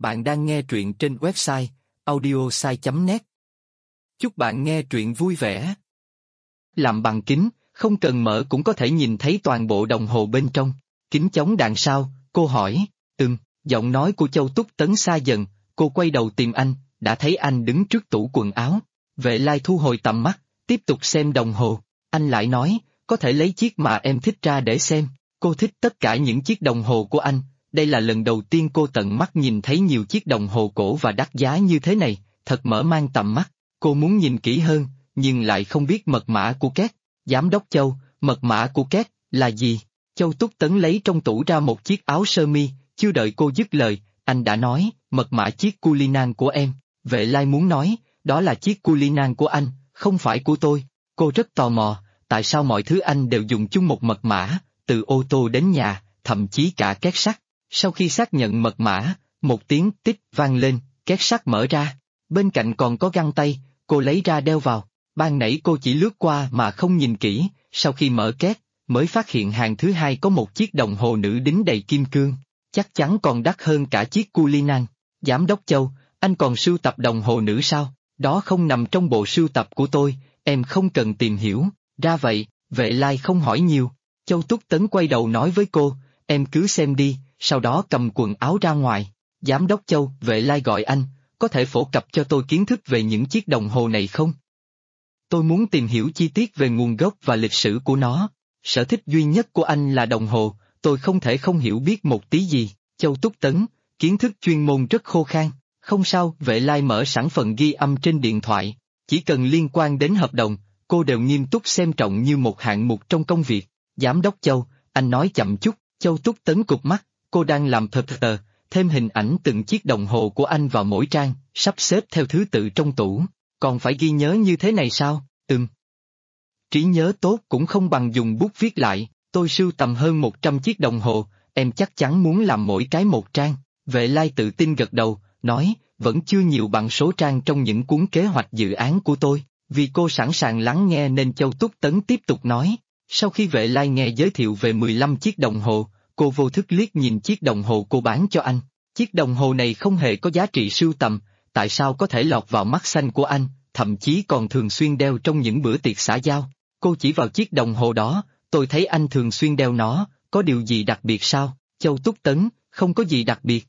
Bạn đang nghe truyện trên website audiosai.net. Chúc bạn nghe truyện vui vẻ. Làm bằng kính, không cần mở cũng có thể nhìn thấy toàn bộ đồng hồ bên trong. Kính chống đạn sao? Cô hỏi. Giọng nói của Châu Túc Tấn xa dần, cô quay đầu tìm anh, đã thấy anh đứng trước tủ quần áo. Vệ Lai thu hồi tầm mắt, tiếp tục xem đồng hồ. Anh lại nói, có thể lấy chiếc mà em thích ra để xem. Cô thích tất cả những chiếc đồng hồ của anh. Đây là lần đầu tiên cô tận mắt nhìn thấy nhiều chiếc đồng hồ cổ và đắt giá như thế này, thật mở mang tầm mắt. Cô muốn nhìn kỹ hơn, nhưng lại không biết mật mã của Két. Giám đốc Châu, mật mã của Két là gì? Châu Túc Tấn lấy trong tủ ra một chiếc áo sơ mi, chưa đợi cô dứt lời, anh đã nói, mật mã chiếc Cullinan của em. Vệ Lai muốn nói, đó là chiếc Cullinan của anh, không phải của tôi. Cô rất tò mò, tại sao mọi thứ anh đều dùng chung một mật mã, từ ô tô đến nhà, thậm chí cả két sắt. Sau khi xác nhận mật mã, một tiếng tích vang lên, két sắt mở ra. Bên cạnh còn có găng tay, cô lấy ra đeo vào. Ban nãy cô chỉ lướt qua mà không nhìn kỹ, sau khi mở két, mới phát hiện hàng thứ hai có một chiếc đồng hồ nữ đính đầy kim cương, chắc chắn còn đắt hơn cả chiếc Cullinan. Giám đốc Châu, anh còn sưu tập đồng hồ nữ sao? Đó không nằm trong bộ sưu tập của tôi, em không cần tìm hiểu. Ra vậy, Vệ Lai không hỏi nhiều. Châu Túc Tấn quay đầu nói với cô, em cứ xem đi, sau đó cầm quần áo ra ngoài. Giám đốc Châu, Vệ Lai gọi anh, có thể phổ cập cho tôi kiến thức về những chiếc đồng hồ này không? Tôi muốn tìm hiểu chi tiết về nguồn gốc và lịch sử của nó. Sở thích duy nhất của anh là đồng hồ, tôi không thể không hiểu biết một tí gì. Châu Túc Tấn, kiến thức chuyên môn rất khô khan. Không sao, Vệ Lai mở sẵn phần ghi âm trên điện thoại. Chỉ cần liên quan đến hợp đồng, cô đều nghiêm túc xem trọng như một hạng mục trong công việc. Giám đốc Châu, anh nói chậm chút. Châu Túc Tấn cụp mắt, cô đang làm tờ, thêm hình ảnh từng chiếc đồng hồ của anh vào mỗi trang, sắp xếp theo thứ tự trong tủ. Còn phải ghi nhớ như thế này sao? Trí nhớ tốt cũng không bằng dùng bút viết lại, tôi sưu tầm hơn 100 chiếc đồng hồ, em chắc chắn muốn làm mỗi cái một trang. Vệ Lai tự tin gật đầu, nói, vẫn chưa nhiều bằng số trang trong những cuốn kế hoạch dự án của tôi. Vì cô sẵn sàng lắng nghe nên Châu Túc Tấn tiếp tục nói. Sau khi Vệ Lai nghe giới thiệu về 15 chiếc đồng hồ, cô vô thức liếc nhìn chiếc đồng hồ cô bán cho anh. Chiếc đồng hồ này không hề có giá trị sưu tầm, tại sao có thể lọt vào mắt xanh của anh, thậm chí còn thường xuyên đeo trong những bữa tiệc xã giao. Cô chỉ vào chiếc đồng hồ đó, tôi thấy anh thường xuyên đeo nó, có điều gì đặc biệt sao? Châu Túc Tấn, không có gì đặc biệt.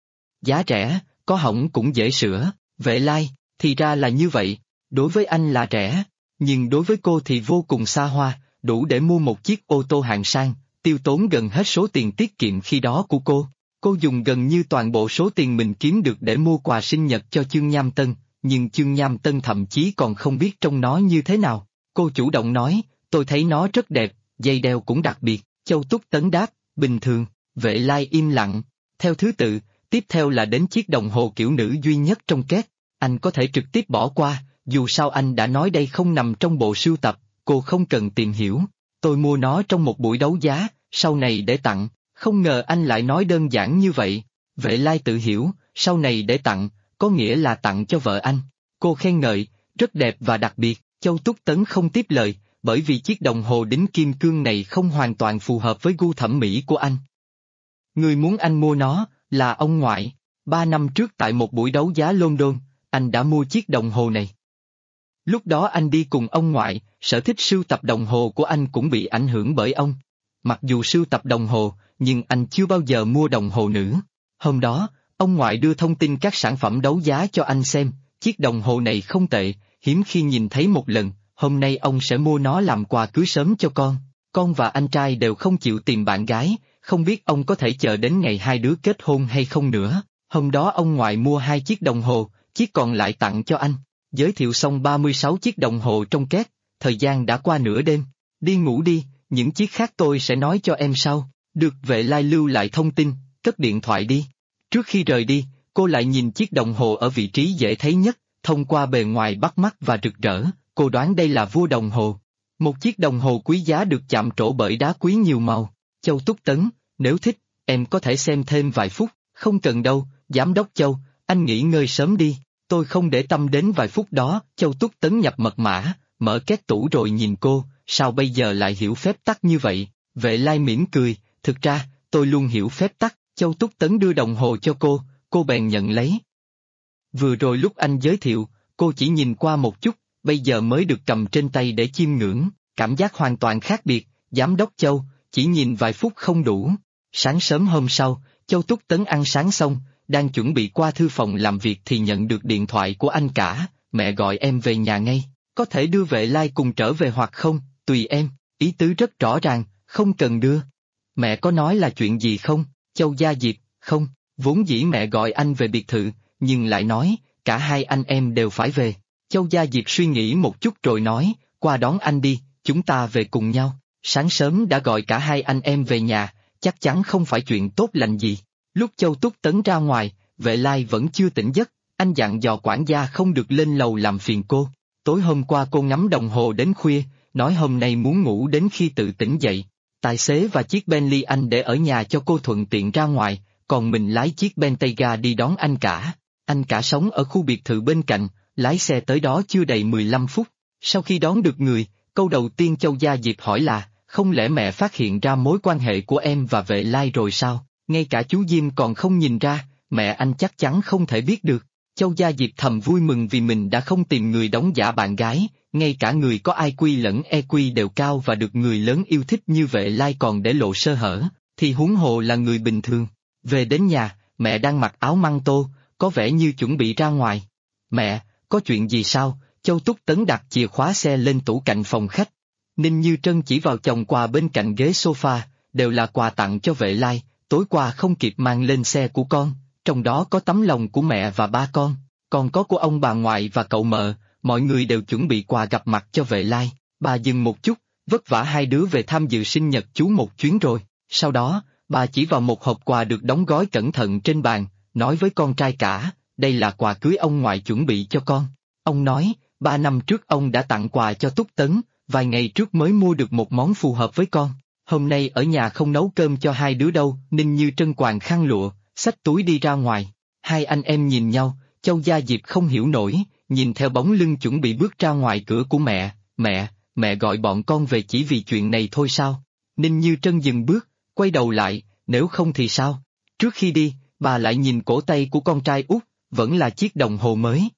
Giá rẻ, có hỏng cũng dễ sửa. Vệ Lai, thì ra là như vậy, đối với anh là rẻ, nhưng đối với cô thì vô cùng xa hoa, đủ để mua một chiếc ô tô hạng sang, tiêu tốn gần hết số tiền tiết kiệm khi đó của cô. Cô dùng gần như toàn bộ số tiền mình kiếm được để mua quà sinh nhật cho Chương Nham Tân, nhưng Chương Nham Tân thậm chí còn không biết trông nó như thế nào. Cô chủ động nói, tôi thấy nó rất đẹp, dây đeo cũng đặc biệt. Châu Túc Tấn đáp, bình thường. Vệ Lai im lặng. Theo thứ tự, tiếp theo là đến chiếc đồng hồ kiểu nữ duy nhất trong két. Anh có thể trực tiếp bỏ qua, dù sao anh đã nói đây không nằm trong bộ sưu tập, cô không cần tìm hiểu. Tôi mua nó trong một buổi đấu giá, sau này để tặng. Không ngờ anh lại nói đơn giản như vậy. Vệ Lai tự hiểu, sau này để tặng, có nghĩa là tặng cho vợ anh. Cô khen ngợi, rất đẹp và đặc biệt. Châu Túc Tấn không tiếp lời, bởi vì chiếc đồng hồ đính kim cương này không hoàn toàn phù hợp với gu thẩm mỹ của anh. Người muốn anh mua nó, là ông ngoại. 3 năm trước tại một buổi đấu giá London, anh đã mua chiếc đồng hồ này. Lúc đó anh đi cùng ông ngoại, sở thích sưu tập đồng hồ của anh cũng bị ảnh hưởng bởi ông. Mặc dù sưu tập đồng hồ, nhưng anh chưa bao giờ mua đồng hồ nữ. Hôm đó, ông ngoại đưa thông tin các sản phẩm đấu giá cho anh xem, chiếc đồng hồ này không tệ, hiếm khi nhìn thấy một lần, hôm nay ông sẽ mua nó làm quà cưới sớm cho con. Con và anh trai đều không chịu tìm bạn gái, không biết ông có thể chờ đến ngày hai đứa kết hôn hay không nữa. Hôm đó ông ngoại mua 2 chiếc đồng hồ, chiếc còn lại tặng cho anh. Giới thiệu xong 36 chiếc đồng hồ trong két, thời gian đã qua nửa đêm. Đi ngủ đi, những chiếc khác tôi sẽ nói cho em sau. Được. Vệ Lai lưu lại thông tin, cất điện thoại đi. Trước khi rời đi, cô lại nhìn chiếc đồng hồ ở vị trí dễ thấy nhất, thông qua bề ngoài bắt mắt và rực rỡ, cô đoán đây là vua đồng hồ. Một chiếc đồng hồ quý giá được chạm trổ bởi đá quý nhiều màu. Châu Túc Tấn, nếu thích, em có thể xem thêm vài phút. Không cần đâu, Giám đốc Châu, anh nghỉ ngơi sớm đi, tôi không để tâm đến vài phút đó. Châu Túc Tấn nhập mật mã, mở két tủ rồi nhìn cô, sao bây giờ lại hiểu phép tắc như vậy? Vệ Lai mỉm cười, thực ra, tôi luôn hiểu phép tắc. Châu Túc Tấn đưa đồng hồ cho cô bèn nhận lấy. Vừa rồi lúc anh giới thiệu, cô chỉ nhìn qua một chút, bây giờ mới được cầm trên tay để chiêm ngưỡng, cảm giác hoàn toàn khác biệt, Giám đốc Châu, chỉ nhìn vài phút không đủ. Sáng sớm hôm sau, Châu Túc Tấn ăn sáng xong, đang chuẩn bị qua thư phòng làm việc thì nhận được điện thoại của anh cả, mẹ gọi em về nhà ngay, có thể đưa Vệ Lai cùng trở về hoặc không, tùy em, ý tứ rất rõ ràng, không cần đưa. Mẹ có nói là chuyện gì không, Châu Gia Diệp, không, vốn dĩ mẹ gọi anh về biệt thự, nhưng lại nói, cả hai anh em đều phải về. Châu Gia Diệp suy nghĩ một chút rồi nói, qua đón anh đi, chúng ta về cùng nhau. Sáng sớm đã gọi cả hai anh em về nhà, chắc chắn không phải chuyện tốt lành gì. Lúc Châu Túc Tấn ra ngoài, Vệ Lai vẫn chưa tỉnh giấc, anh dặn dò quản gia không được lên lầu làm phiền cô. Tối hôm qua cô ngắm đồng hồ đến khuya, nói hôm nay muốn ngủ đến khi tự tỉnh dậy. Tài xế và chiếc Bentley anh để ở nhà cho cô thuận tiện ra ngoài, còn mình lái chiếc Bentayga đi đón anh cả. Anh cả sống ở khu biệt thự bên cạnh, lái xe tới đó chưa đầy 15 phút. Sau khi đón được người, câu đầu tiên Châu Gia Diệp hỏi là, không lẽ mẹ phát hiện ra mối quan hệ của em và Vệ Lai rồi sao? Ngay cả chú Diêm còn không nhìn ra, mẹ anh chắc chắn không thể biết được. Châu Gia Diệp thầm vui mừng vì mình đã không tìm người đóng giả bạn gái, ngay cả người có IQ lẫn EQ đều cao và được người lớn yêu thích như Vệ Lai còn để lộ sơ hở, thì huống hồ là người bình thường. Về đến nhà, mẹ đang mặc áo măng tô, có vẻ như chuẩn bị ra ngoài. Mẹ, có chuyện gì sao? Châu Túc Tấn đặt chìa khóa xe lên tủ cạnh phòng khách. Ninh Như Trân chỉ vào chồng quà bên cạnh ghế sofa, đều là quà tặng cho Vệ Lai, tối qua không kịp mang lên xe của con, trong đó có tấm lòng của mẹ và ba con, còn có của ông bà ngoại và cậu mợ, mọi người đều chuẩn bị quà gặp mặt cho Vệ Lai. Bà dừng một chút, vất vả hai đứa về tham dự sinh nhật chú một chuyến rồi, sau đó, bà chỉ vào một hộp quà được đóng gói cẩn thận trên bàn, nói với con trai cả, đây là quà cưới ông ngoại chuẩn bị cho con. Ông nói, 3 năm trước ông đã tặng quà cho Túc Tấn, vài ngày trước mới mua được một món phù hợp với con. Hôm nay ở nhà không nấu cơm cho hai đứa đâu. Ninh Như Trân quàng khăn lụa, xách túi đi ra ngoài. Hai anh em nhìn nhau, Châu Gia Diệp không hiểu nổi, nhìn theo bóng lưng chuẩn bị bước ra ngoài cửa của mẹ. Mẹ gọi bọn con về chỉ vì chuyện này thôi sao? Ninh Như Trân dừng bước, quay đầu lại, nếu không thì sao? Trước khi đi, bà lại nhìn cổ tay của con trai út, vẫn là chiếc đồng hồ mới.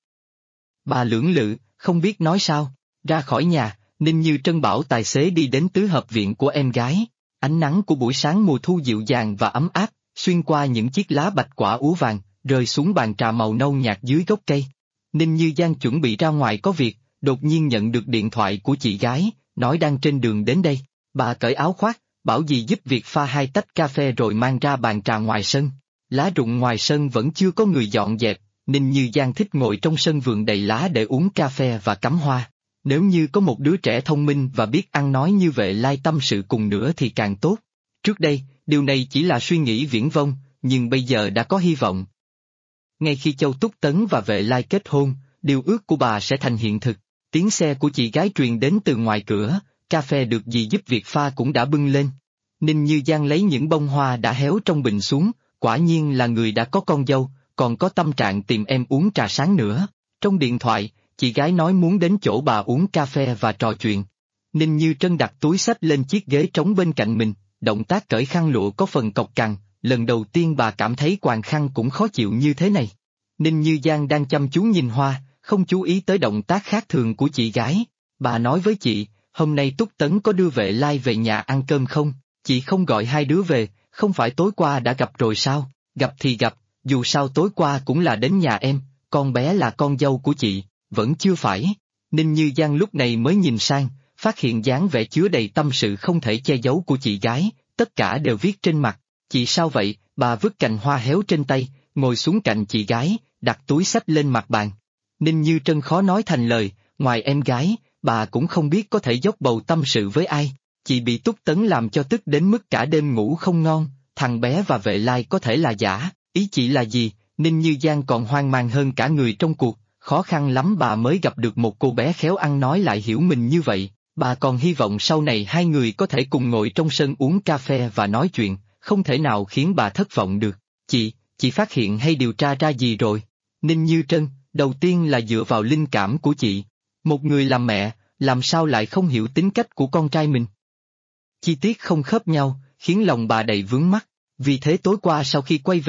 Bà lưỡng lự, không biết nói sao. Ra khỏi nhà, Ninh Như Trân bảo tài xế đi đến tứ hợp viện của em gái. Ánh nắng của buổi sáng mùa thu dịu dàng và ấm áp, xuyên qua những chiếc lá bạch quả úa vàng, rơi xuống bàn trà màu nâu nhạt dưới gốc cây. Ninh Như Giang chuẩn bị ra ngoài có việc, đột nhiên nhận được điện thoại của chị gái, nói đang trên đường đến đây. Bà cởi áo khoác, bảo dì giúp việc pha 2 tách cà phê rồi mang ra bàn trà ngoài sân. Lá rụng ngoài sân vẫn chưa có người dọn dẹp, Ninh Như Giang thích ngồi trong sân vườn đầy lá để uống cà phê và cắm hoa. Nếu như có một đứa trẻ thông minh và biết ăn nói như Vệ Lai tâm sự cùng nữa thì càng tốt. Trước đây, điều này chỉ là suy nghĩ viển vông, nhưng bây giờ đã có hy vọng. Ngay khi Châu Túc Tấn và Vệ Lai kết hôn, điều ước của bà sẽ thành hiện thực. Tiếng xe của chị gái truyền đến từ ngoài cửa, cà phê được dì giúp việc pha cũng đã bưng lên. Ninh Như Giang lấy những bông hoa đã héo trong bình xuống, quả nhiên là người đã có con dâu, còn có tâm trạng tìm em uống trà sáng nữa. Trong điện thoại, chị gái nói muốn đến chỗ bà uống cà phê và trò chuyện. Ninh Như Trân đặt túi xách lên chiếc ghế trống bên cạnh mình, động tác cởi khăn lụa có phần cộc cằn, lần đầu tiên bà cảm thấy quàng khăn cũng khó chịu như thế này. Ninh Như Giang đang chăm chú nhìn hoa, không chú ý tới động tác khác thường của chị gái. Bà nói với chị, hôm nay Túc Tấn có đưa Vệ Lai về nhà ăn cơm không? Chị không gọi hai đứa về, không phải tối qua đã gặp rồi sao? Gặp thì gặp, dù sao tối qua cũng là đến nhà em, con bé là con dâu của chị, vẫn chưa phải. Ninh Như Giang lúc này mới nhìn sang, phát hiện dáng vẻ chứa đầy tâm sự không thể che giấu của chị gái, tất cả đều viết trên mặt. Chị sao vậy? Bà vứt cành hoa héo trên tay, ngồi xuống cạnh chị gái, đặt túi xách lên mặt bàn. Ninh Như Trân khó nói thành lời, ngoài em gái, bà cũng không biết có thể dốc bầu tâm sự với ai. Chị bị Túc Tấn làm cho tức đến mức cả đêm ngủ không ngon, thằng bé và Vệ Lai có thể là giả, ý chị là gì? Ninh Như Giang còn hoang mang hơn cả người trong cuộc, khó khăn lắm bà mới gặp được một cô bé khéo ăn nói lại hiểu mình như vậy, bà còn hy vọng sau này hai người có thể cùng ngồi trong sân uống cà phê và nói chuyện, không thể nào khiến bà thất vọng được. Chị phát hiện hay điều tra ra gì rồi? Ninh Như Trân, đầu tiên là dựa vào linh cảm của chị. Một người làm mẹ, làm sao lại không hiểu tính cách của con trai mình? Chi tiết không khớp nhau, khiến lòng bà đầy vướng mắc. Vì thế tối qua sau khi quay về,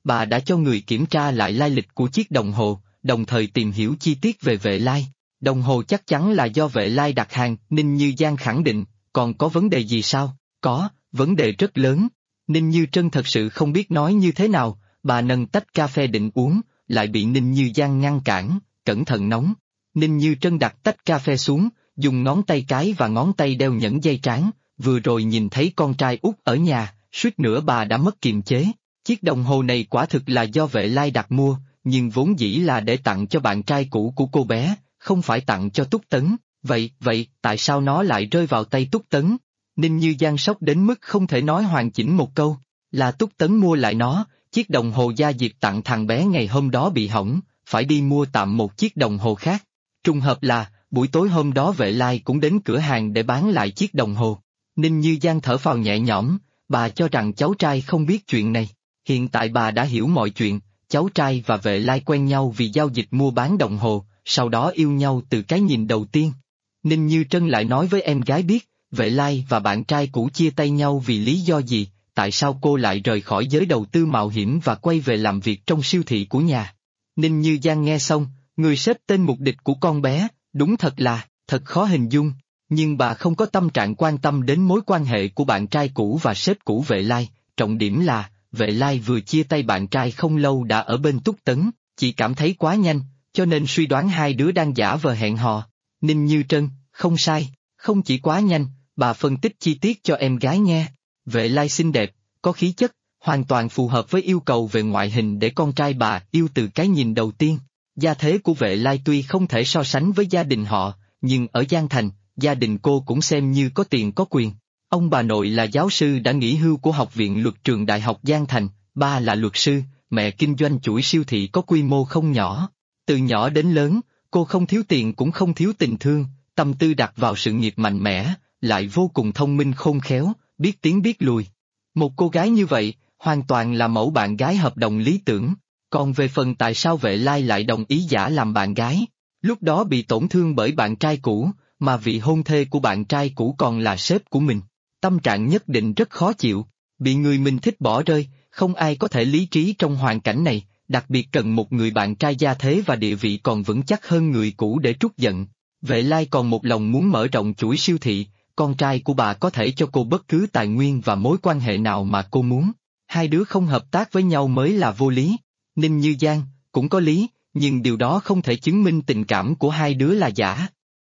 bà đã cho người kiểm tra lại lai lịch của chiếc đồng hồ, đồng thời tìm hiểu chi tiết về Vệ Lai. Đồng hồ chắc chắn là do Vệ Lai đặt hàng, Ninh Như Giang khẳng định, còn có vấn đề gì sao? Có, vấn đề rất lớn. Ninh Như Trân thật sự không biết nói như thế nào, bà nâng tách cà phê định uống, lại bị Ninh Như Giang ngăn cản, cẩn thận nóng. Ninh Như Trân đặt tách cà phê xuống, dùng ngón tay cái và ngón tay đeo nhẫn dây trán, vừa rồi nhìn thấy con trai út ở nhà, suýt nữa bà đã mất kiềm chế. Chiếc đồng hồ này quả thực là do Vệ Lai đặt mua, nhưng vốn dĩ là để tặng cho bạn trai cũ của cô bé, không phải tặng cho Túc Tấn. Vậy, tại sao nó lại rơi vào tay Túc Tấn? Ninh Như Giang sốc đến mức không thể nói hoàn chỉnh một câu, là Túc Tấn mua lại nó, chiếc đồng hồ gia diệp tặng thằng bé ngày hôm đó bị hỏng, phải đi mua tạm một chiếc đồng hồ khác. Trùng hợp là, buổi tối hôm đó Vệ Lai cũng đến cửa hàng để bán lại chiếc đồng hồ. Ninh Như Giang thở phào nhẹ nhõm, bà cho rằng cháu trai không biết chuyện này. Hiện tại bà đã hiểu mọi chuyện, cháu trai và Vệ Lai quen nhau vì giao dịch mua bán đồng hồ, sau đó yêu nhau từ cái nhìn đầu tiên. Ninh Như Trân lại nói với em gái biết, Vệ Lai và bạn trai cũ chia tay nhau vì lý do gì, tại sao cô lại rời khỏi giới đầu tư mạo hiểm và quay về làm việc trong siêu thị của nhà. Ninh Như Giang nghe xong, người xếp tên mục đích của con bé, đúng thật khó hình dung, nhưng bà không có tâm trạng quan tâm đến mối quan hệ của bạn trai cũ và sếp cũ Vệ Lai, trọng điểm là, Vệ Lai vừa chia tay bạn trai không lâu đã ở bên Túc Tấn, chỉ cảm thấy quá nhanh, cho nên suy đoán hai đứa đang giả vờ hẹn hò. Ninh Như Trân, không sai, không chỉ quá nhanh, bà phân tích chi tiết cho em gái nghe. Vệ Lai xinh đẹp, có khí chất, hoàn toàn phù hợp với yêu cầu về ngoại hình để con trai bà yêu từ cái nhìn đầu tiên. Gia thế của Vệ Lai tuy không thể so sánh với gia đình họ, nhưng ở Giang Thành, gia đình cô cũng xem như có tiền có quyền. Ông bà nội là giáo sư đã nghỉ hưu của Học viện Luật trường Đại học Giang Thành, ba là luật sư, mẹ kinh doanh chuỗi siêu thị có quy mô không nhỏ. Từ nhỏ đến lớn, cô không thiếu tiền cũng không thiếu tình thương, tâm tư đặt vào sự nghiệp mạnh mẽ, lại vô cùng thông minh khôn khéo, biết tiến biết lùi. Một cô gái như vậy, hoàn toàn là mẫu bạn gái hợp đồng lý tưởng. Còn về phần tại sao Vệ Lai lại đồng ý giả làm bạn gái, lúc đó bị tổn thương bởi bạn trai cũ, mà vị hôn thê của bạn trai cũ còn là sếp của mình. Tâm trạng nhất định rất khó chịu, bị người mình thích bỏ rơi, không ai có thể lý trí trong hoàn cảnh này, đặc biệt cần một người bạn trai gia thế và địa vị còn vững chắc hơn người cũ để trút giận. Vệ Lai còn một lòng muốn mở rộng chuỗi siêu thị, con trai của bà có thể cho cô bất cứ tài nguyên và mối quan hệ nào mà cô muốn. Hai đứa không hợp tác với nhau mới là vô lý. Ninh Như Giang, cũng có lý, nhưng điều đó không thể chứng minh tình cảm của hai đứa là giả.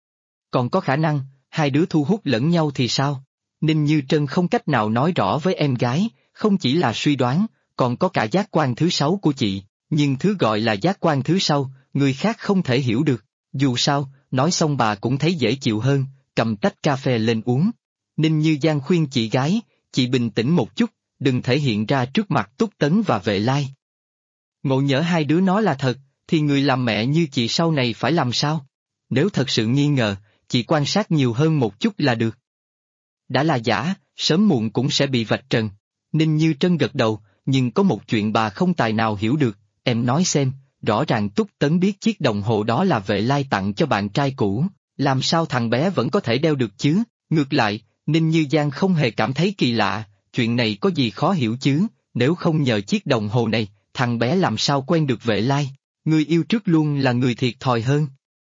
Còn có khả năng, hai đứa thu hút lẫn nhau thì sao? Ninh Như Trân không cách nào nói rõ với em gái, không chỉ là suy đoán, còn có cả giác quan thứ sáu của chị, nhưng thứ gọi là giác quan thứ sáu, người khác không thể hiểu được. Dù sao, nói xong bà cũng thấy dễ chịu hơn, cầm tách cà phê lên uống. Ninh Như Giang khuyên chị gái, chị bình tĩnh một chút, đừng thể hiện ra trước mặt Túc Tấn và Vệ Lai. Ngộ nhỡ hai đứa nó là thật, thì người làm mẹ như chị sau này phải làm sao? Nếu thật sự nghi ngờ, chị quan sát nhiều hơn một chút là được. Đã là giả, sớm muộn cũng sẽ bị vạch trần. Ninh Như Trân gật đầu, nhưng có một chuyện bà không tài nào hiểu được, em nói xem, rõ ràng Túc Tấn biết chiếc đồng hồ đó là Vệ Lai tặng cho bạn trai cũ, làm sao thằng bé vẫn có thể đeo được chứ? Ngược lại, Ninh Như Giang không hề cảm thấy kỳ lạ, chuyện này có gì khó hiểu chứ, nếu không nhờ chiếc đồng hồ này, thằng bé làm sao quen được Vệ Lai, người yêu trước luôn là người thiệt thòi hơn.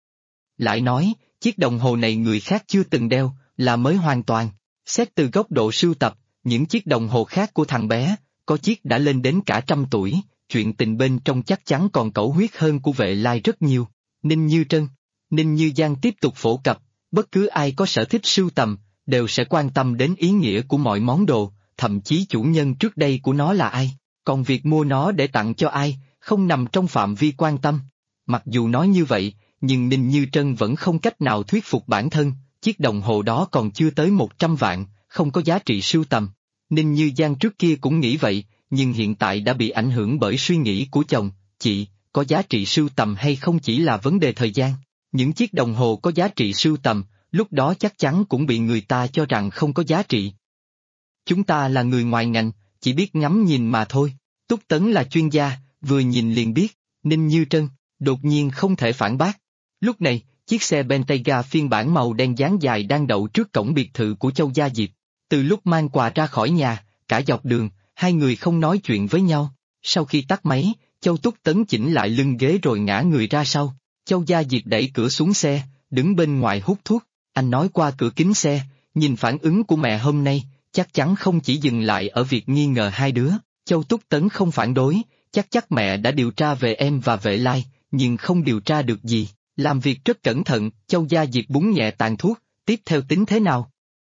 Lại nói, chiếc đồng hồ này người khác chưa từng đeo, là mới hoàn toàn. Xét từ góc độ sưu tập, những chiếc đồng hồ khác của thằng bé, có chiếc đã lên đến cả 100 tuổi, chuyện tình bên trong chắc chắn còn cẩu huyết hơn của Vệ Lai rất nhiều. Ninh Như Trân, Ninh Như Giang tiếp tục phổ cập, bất cứ ai có sở thích sưu tầm, đều sẽ quan tâm đến ý nghĩa của mọi món đồ, thậm chí chủ nhân trước đây của nó là ai, còn việc mua nó để tặng cho ai, không nằm trong phạm vi quan tâm. Mặc dù nói như vậy, nhưng Ninh Như Trân vẫn không cách nào thuyết phục bản thân, chiếc đồng hồ đó còn chưa tới 100 vạn, không có giá trị sưu tầm. Ninh Như Giang trước kia cũng nghĩ vậy, nhưng hiện tại đã bị ảnh hưởng bởi suy nghĩ của chồng, chị, có giá trị sưu tầm hay không chỉ là vấn đề thời gian. Những chiếc đồng hồ có giá trị sưu tầm, lúc đó chắc chắn cũng bị người ta cho rằng không có giá trị. Chúng ta là người ngoài ngành, chỉ biết ngắm nhìn mà thôi. Túc Tấn là chuyên gia, vừa nhìn liền biết, Ninh Như Trân, đột nhiên không thể phản bác. Lúc này, chiếc xe Bentayga phiên bản màu đen dáng dài đang đậu trước cổng biệt thự của Châu Gia Diệp. Từ lúc mang quà ra khỏi nhà, cả dọc đường, hai người không nói chuyện với nhau. Sau khi tắt máy, Châu Túc Tấn chỉnh lại lưng ghế rồi ngã người ra sau. Châu Gia Diệp đẩy cửa xuống xe, đứng bên ngoài hút thuốc. Anh nói qua cửa kính xe, nhìn phản ứng của mẹ hôm nay, chắc chắn không chỉ dừng lại ở việc nghi ngờ hai đứa. Châu Túc Tấn không phản đối, chắc mẹ đã điều tra về em và Vệ Lai, nhưng không điều tra được gì. Làm việc rất cẩn thận, Châu Gia Diệp búng nhẹ tàn thuốc, tiếp theo tính thế nào?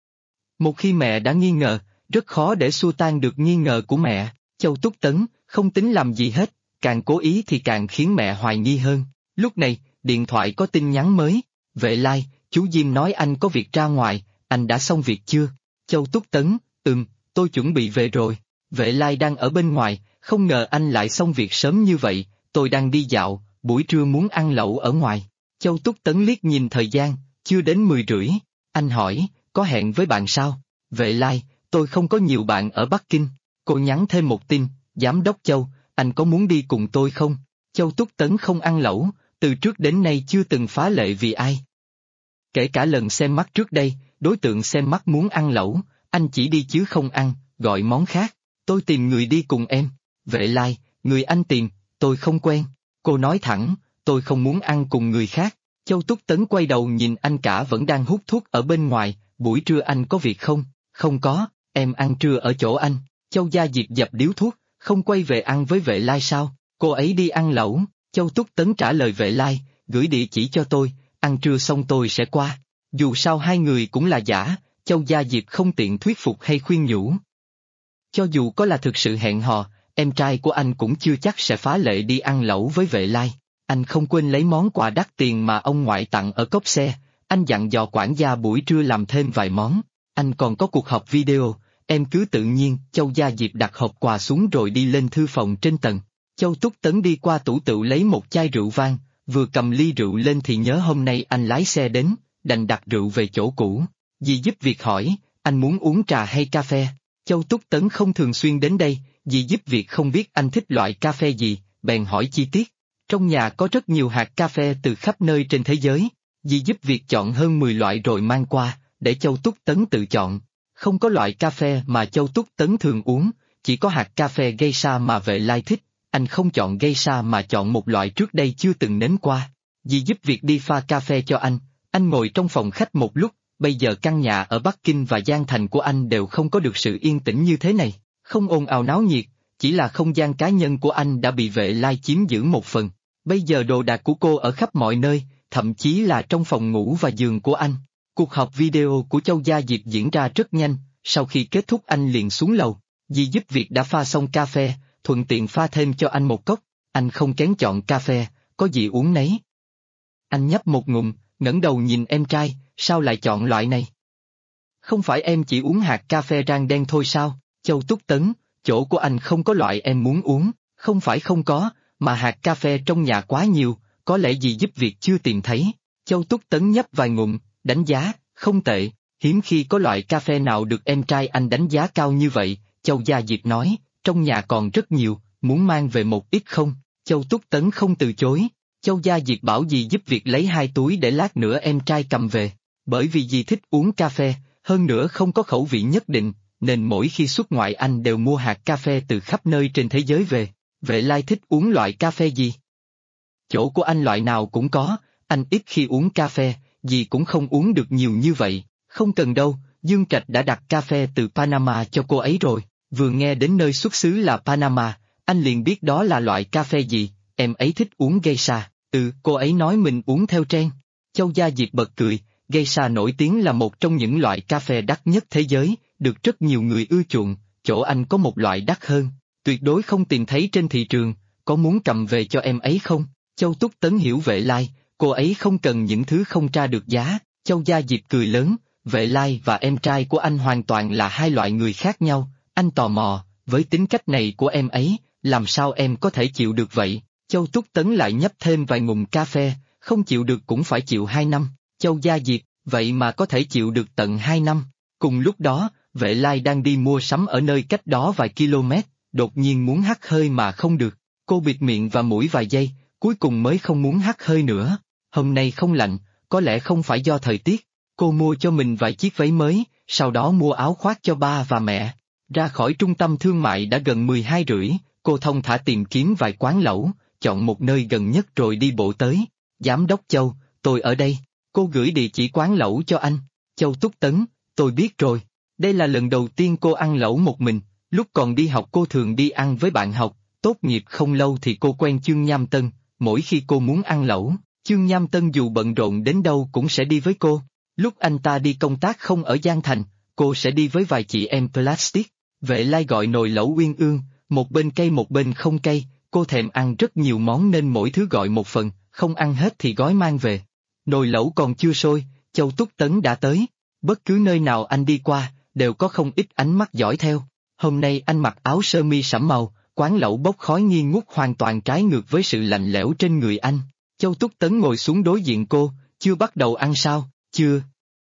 Một khi mẹ đã nghi ngờ, rất khó để xua tan được nghi ngờ của mẹ. Châu Túc Tấn không tính làm gì hết, càng cố ý thì càng khiến mẹ hoài nghi hơn. Lúc này, điện thoại có tin nhắn mới. Vệ Lai, chú Diêm nói anh có việc ra ngoài, anh đã xong việc chưa? Châu Túc Tấn, tôi chuẩn bị về rồi. Vệ Lai đang ở bên ngoài, không ngờ anh lại xong việc sớm như vậy, tôi đang đi dạo, buổi trưa muốn ăn lẩu ở ngoài. Châu Túc Tấn liếc nhìn thời gian, chưa đến 10:30. Anh hỏi, có hẹn với bạn sao? Vệ Lai, tôi không có nhiều bạn ở Bắc Kinh. Cô nhắn thêm một tin, Giám đốc Châu, anh có muốn đi cùng tôi không? Châu Túc Tấn không ăn lẩu, từ trước đến nay chưa từng phá lệ vì ai. Kể cả lần xem mắt trước đây, đối tượng xem mắt muốn ăn lẩu, anh chỉ đi chứ không ăn, gọi món khác. Tôi tìm người đi cùng em. Vệ Lai, người anh tìm, tôi không quen. Cô nói thẳng, tôi không muốn ăn cùng người khác. Châu Túc Tấn quay đầu nhìn anh cả vẫn đang hút thuốc ở bên ngoài, buổi trưa anh có việc không? Không có, em ăn trưa ở chỗ anh. Châu Gia Diệp dập điếu thuốc, không quay về ăn với Vệ Lai sao? Cô ấy đi ăn lẩu. Châu Túc Tấn trả lời Vệ Lai, gửi địa chỉ cho tôi, ăn trưa xong tôi sẽ qua. Dù sao hai người cũng là giả, Châu Gia Diệp không tiện thuyết phục hay khuyên nhủ. Cho dù có là thực sự hẹn hò, em trai của anh cũng chưa chắc sẽ phá lệ đi ăn lẩu với Vệ Lai. Anh không quên lấy món quà đắt tiền mà ông ngoại tặng ở cốp xe, anh dặn dò quản gia buổi trưa làm thêm vài món. Anh còn có cuộc họp video, em cứ tự nhiên. Châu Gia Diệp đặt hộp quà xuống rồi đi lên thư phòng trên tầng. Châu Túc Tấn đi qua tủ tựu lấy một chai rượu vang, vừa cầm ly rượu lên thì nhớ hôm nay anh lái xe đến, đành đặt rượu về chỗ cũ. Dì giúp việc hỏi, anh muốn uống trà hay cà phê? Châu Túc Tấn không thường xuyên đến đây, dì giúp việc không biết anh thích loại cà phê gì, bèn hỏi chi tiết. Trong nhà có rất nhiều hạt cà phê từ khắp nơi trên thế giới, dì giúp việc chọn hơn 10 loại rồi mang qua, để Châu Túc Tấn tự chọn. Không có loại cà phê mà Châu Túc Tấn thường uống, chỉ có hạt cà phê geisha mà Vệ Lai thích. Anh không chọn geisha mà chọn một loại trước đây chưa từng nếm qua. Dì giúp việc đi pha cà phê cho anh ngồi trong phòng khách một lúc. Bây giờ căn nhà ở Bắc Kinh và Giang Thành của anh đều không có được sự yên tĩnh như thế này, không ồn ào náo nhiệt, chỉ là không gian cá nhân của anh đã bị Vệ Lai chiếm giữ một phần. Bây giờ đồ đạc của cô ở khắp mọi nơi, thậm chí là trong phòng ngủ và giường của anh. Cuộc họp video của Châu Gia Diệp diễn ra rất nhanh, sau khi kết thúc anh liền xuống lầu. Dì giúp việc đã pha xong cà phê, thuận tiện pha thêm cho anh một cốc. Anh không kén chọn cà phê, có gì uống nấy. Anh nhấp một ngụm, ngẩng đầu nhìn em trai, sao lại chọn loại này? Không phải em chỉ uống hạt cà phê rang đen thôi sao? Châu Túc Tấn, chỗ của anh không có loại em muốn uống, không phải không có, mà hạt cà phê trong nhà quá nhiều, có lẽ dì giúp việc chưa tìm thấy. Châu Túc Tấn nhấp vài ngụm, đánh giá, không tệ, hiếm khi có loại cà phê nào được em trai anh đánh giá cao như vậy. Châu Gia Diệp nói, trong nhà còn rất nhiều, muốn mang về một ít không? Châu Túc Tấn không từ chối. Châu Gia Diệp bảo dì giúp việc lấy 2 túi để lát nữa em trai cầm về. Bởi vì dì thích uống cà phê, hơn nữa không có khẩu vị nhất định, nên mỗi khi xuất ngoại anh đều mua hạt cà phê từ khắp nơi trên thế giới về. Vệ Lai thích uống loại cà phê gì? Chỗ của anh loại nào cũng có, anh ít khi uống cà phê, dì cũng không uống được nhiều như vậy. Không cần đâu, Dương Trạch đã đặt cà phê từ Panama cho cô ấy rồi. Vừa nghe đến nơi xuất xứ là Panama, anh liền biết đó là loại cà phê gì. Em ấy thích uống geisha. Cô ấy nói mình uống theo trend. Châu Gia Diệp bật cười, geisha nổi tiếng là một trong những loại cà phê đắt nhất thế giới, được rất nhiều người ưa chuộng, chỗ anh có một loại đắt hơn, tuyệt đối không tìm thấy trên thị trường, có muốn cầm về cho em ấy không? Châu Túc Tấn hiểu Vệ Lai, cô ấy không cần những thứ không tra được giá. Châu Gia Diệp cười lớn, Vệ Lai và em trai của anh hoàn toàn là hai loại người khác nhau. Anh tò mò, với tính cách này của em ấy, làm sao em có thể chịu được vậy? Châu Túc Tấn lại nhấp thêm vài ngụm cà phê, không chịu được cũng phải chịu 2 năm. Châu Gia Diệp, vậy mà có thể chịu được tận 2 năm. Cùng lúc đó, Vệ Lai đang đi mua sắm ở nơi cách đó vài km, đột nhiên muốn hắt hơi mà không được. Cô bịt miệng và mũi vài giây, cuối cùng mới không muốn hắt hơi nữa. Hôm nay không lạnh, có lẽ không phải do thời tiết. Cô mua cho mình vài chiếc váy mới, sau đó mua áo khoác cho ba và mẹ. Ra khỏi trung tâm thương mại đã gần 12 rưỡi, Cô thông thả tìm kiếm vài quán lẩu, chọn một nơi gần nhất rồi đi bộ tới. Giám đốc Châu, tôi ở đây. Cô gửi địa chỉ quán lẩu cho anh. Châu Túc Tấn, tôi biết rồi. Đây là lần đầu tiên cô ăn lẩu một mình, lúc còn đi học cô thường đi ăn với bạn học, tốt nghiệp không lâu thì cô quen Chương Nham Tân, mỗi khi cô muốn ăn lẩu, Chương Nham Tân dù bận rộn đến đâu cũng sẽ đi với cô. Lúc anh ta đi công tác không ở Giang Thành, cô sẽ đi với vài chị em plastic. Vệ Lai gọi nồi lẩu uyên ương, một bên cay một bên không cay, cô thèm ăn rất nhiều món nên mỗi thứ gọi một phần, không ăn hết thì gói mang về. Nồi lẩu còn chưa sôi, Châu Túc Tấn đã tới. Bất cứ nơi nào anh đi qua, đều có không ít ánh mắt dõi theo. Hôm nay anh mặc áo sơ mi sẫm màu, quán lẩu bốc khói nghi ngút hoàn toàn trái ngược với sự lạnh lẽo trên người anh. Châu Túc Tấn ngồi xuống đối diện cô, chưa bắt đầu ăn sao, chưa.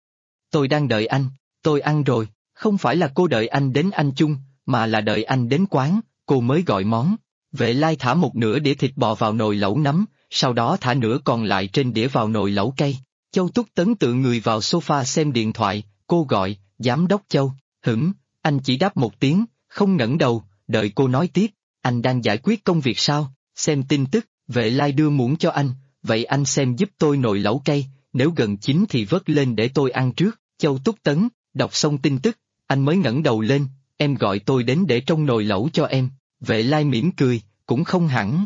Tôi đang đợi anh, tôi ăn rồi, không phải là cô đợi anh đến ăn chung, mà là đợi anh đến quán, cô mới gọi món. Vệ Lai thả một nửa đĩa thịt bò vào nồi lẩu nấm, sau đó thả nửa còn lại trên đĩa vào nồi lẩu cay. Châu Túc Tấn tự người vào sofa xem điện thoại, cô gọi, giám đốc Châu, anh chỉ đáp một tiếng, không ngẩng đầu, đợi cô nói tiếp, anh đang giải quyết công việc sao, xem tin tức, Vệ Lai đưa muỗng cho anh, vậy anh xem giúp tôi nồi lẩu cay, nếu gần chín thì vớt lên để tôi ăn trước. Châu Túc Tấn, đọc xong tin tức, anh mới ngẩng đầu lên, em gọi tôi đến để trông nồi lẩu cho em. Vệ Lai mỉm cười, cũng không hẳn.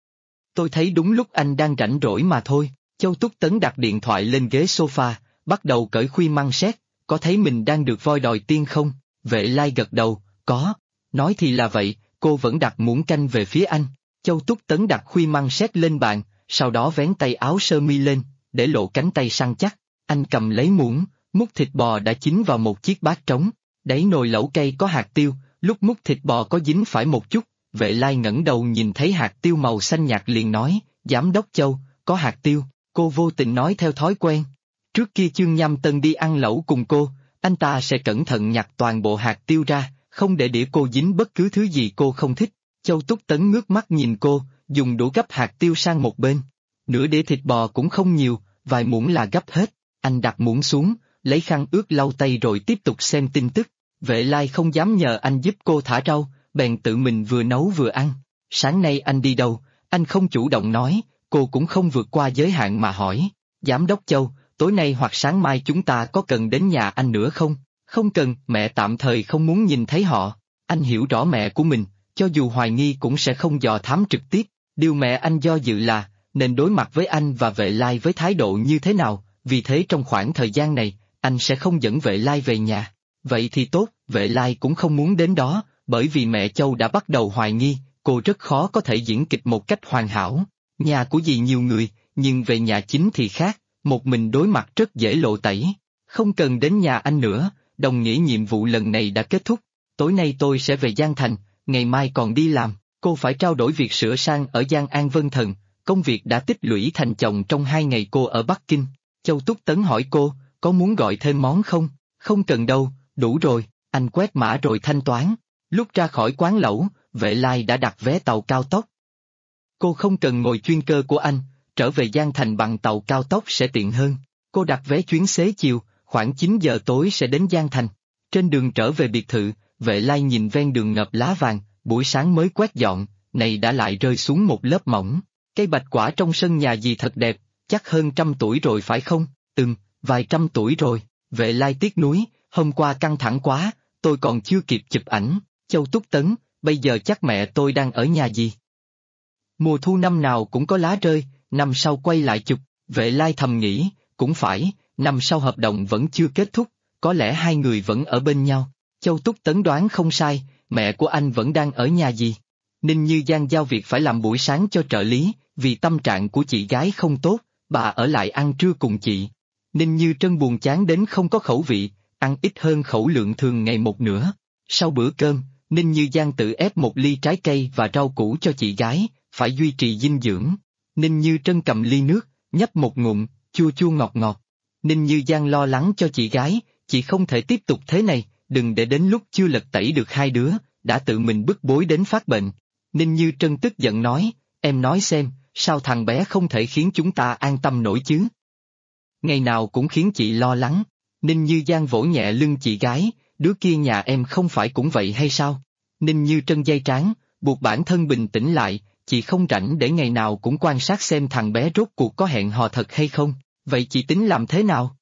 Tôi thấy đúng lúc anh đang rảnh rỗi mà thôi. Châu Túc Tấn đặt điện thoại lên ghế sofa, bắt đầu cởi khuy măng sét, có thấy mình đang được voi đòi tiên không? Vệ Lai gật đầu, có. Nói thì là vậy, cô vẫn đặt muỗng canh về phía anh. Châu Túc Tấn đặt khuy măng sét lên bàn, sau đó vén tay áo sơ mi lên, để lộ cánh tay săn chắc. Anh cầm lấy muỗng, múc thịt bò đã chín vào một chiếc bát trống. Đáy nồi lẩu cay có hạt tiêu, lúc múc thịt bò có dính phải một chút. Vệ Lai ngẩng đầu nhìn thấy hạt tiêu màu xanh nhạt liền nói, giám đốc Châu, có hạt tiêu. Cô vô tình nói theo thói quen. Trước kia Chương Nham Tân đi ăn lẩu cùng cô, anh ta sẽ cẩn thận nhặt toàn bộ hạt tiêu ra, không để đĩa cô dính bất cứ thứ gì cô không thích. Châu Túc Tấn ngước mắt nhìn cô, dùng đũa gấp hạt tiêu sang một bên. Nửa đĩa thịt bò cũng không nhiều, vài muỗng là gấp hết. Anh đặt muỗng xuống, lấy khăn ướt lau tay rồi tiếp tục xem tin tức. Vệ Lai không dám nhờ anh giúp cô thả rau, bèn tự mình vừa nấu vừa ăn. Sáng nay anh đi đâu, anh không chủ động nói, cô cũng không vượt qua giới hạn mà hỏi. Giám đốc Châu, tối nay hoặc sáng mai chúng ta có cần đến nhà anh nữa không? Không cần, mẹ tạm thời không muốn nhìn thấy họ. Anh hiểu rõ mẹ của mình, cho dù hoài nghi cũng sẽ không dò thám trực tiếp. Điều mẹ anh do dự là, nên đối mặt với anh và Vệ Lai với thái độ như thế nào, vì thế trong khoảng thời gian này, anh sẽ không dẫn Vệ Lai về nhà. Vậy thì tốt, Vệ Lai cũng không muốn đến đó, bởi vì mẹ Châu đã bắt đầu hoài nghi, cô rất khó có thể diễn kịch một cách hoàn hảo. Nhà của dì nhiều người, nhưng về nhà chính thì khác, một mình đối mặt rất dễ lộ tẩy. Không cần đến nhà anh nữa, đồng nghĩa nhiệm vụ lần này đã kết thúc. Tối nay tôi sẽ về Giang Thành, ngày mai còn đi làm. Cô phải trao đổi việc sửa sang ở Giang An Vân Thần, công việc đã tích lũy thành chồng trong 2 ngày cô ở Bắc Kinh. Châu Túc Tấn hỏi cô, có muốn gọi thêm món không? Không cần đâu, đủ rồi, anh quét mã rồi thanh toán. Lúc ra khỏi quán lẩu, Vệ Lai đã đặt vé tàu cao tốc. Cô không cần ngồi chuyên cơ của anh, trở về Giang Thành bằng tàu cao tốc sẽ tiện hơn. Cô đặt vé chuyến xế chiều, khoảng 9 giờ tối sẽ đến Giang Thành. Trên đường trở về biệt thự, Vệ Lai nhìn ven đường ngập lá vàng, buổi sáng mới quét dọn, này đã lại rơi xuống một lớp mỏng. Cây bạch quả trong sân nhà dì thật đẹp, chắc hơn 100 tuổi rồi phải không? Vài trăm tuổi rồi. Vệ Lai tiếc nuối, hôm qua căng thẳng quá, tôi còn chưa kịp chụp ảnh. Châu Túc Tấn, bây giờ chắc mẹ tôi đang ở nhà dì. Mùa thu năm nào cũng có lá rơi, năm sau quay lại chụp. Vệ Lai thầm nghĩ, cũng phải, năm sau hợp đồng vẫn chưa kết thúc, có lẽ hai người vẫn ở bên nhau. Châu Túc Tấn đoán không sai, mẹ của anh vẫn đang ở nhà dì. Ninh Như Giang giao việc phải làm buổi sáng cho trợ lý, vì tâm trạng của chị gái không tốt, bà ở lại ăn trưa cùng chị. Ninh Như Trân buồn chán đến không có khẩu vị, ăn ít hơn khẩu lượng thường ngày một nửa. Sau bữa cơm, Ninh Như Giang tự ép một ly trái cây và rau củ cho chị gái, phải duy trì dinh dưỡng. Ninh Như Trân cầm ly nước, nhấp một ngụm, chua chua ngọt ngọt. Ninh Như Giang lo lắng cho chị gái, chị không thể tiếp tục thế này, đừng để đến lúc chưa lật tẩy được hai đứa, đã tự mình bức bối đến phát bệnh. Ninh Như Trân tức giận nói, em nói xem, sao thằng bé không thể khiến chúng ta an tâm nổi chứ? Ngày nào cũng khiến chị lo lắng. Ninh Như Giang vỗ nhẹ lưng chị gái, đứa kia nhà em không phải cũng vậy hay sao? Ninh Như Trân day trán, buộc bản thân bình tĩnh lại, chị không rảnh để ngày nào cũng quan sát xem thằng bé rốt cuộc có hẹn hò thật hay không, vậy chị tính làm thế nào?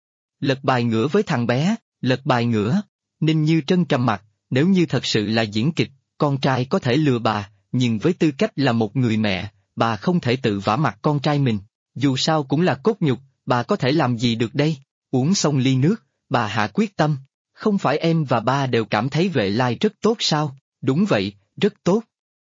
Lật bài ngửa với thằng bé, lật bài ngửa. Ninh Như Trân trầm mặt, nếu như thật sự là diễn kịch, con trai có thể lừa bà, nhưng với tư cách là một người mẹ, bà không thể tự vả mặt con trai mình. Dù sao cũng là cốt nhục, bà có thể làm gì được đây? Uống xong ly nước, bà hạ quyết tâm. Không phải em và ba đều cảm thấy Vệ Lai rất tốt sao? Đúng vậy, rất tốt.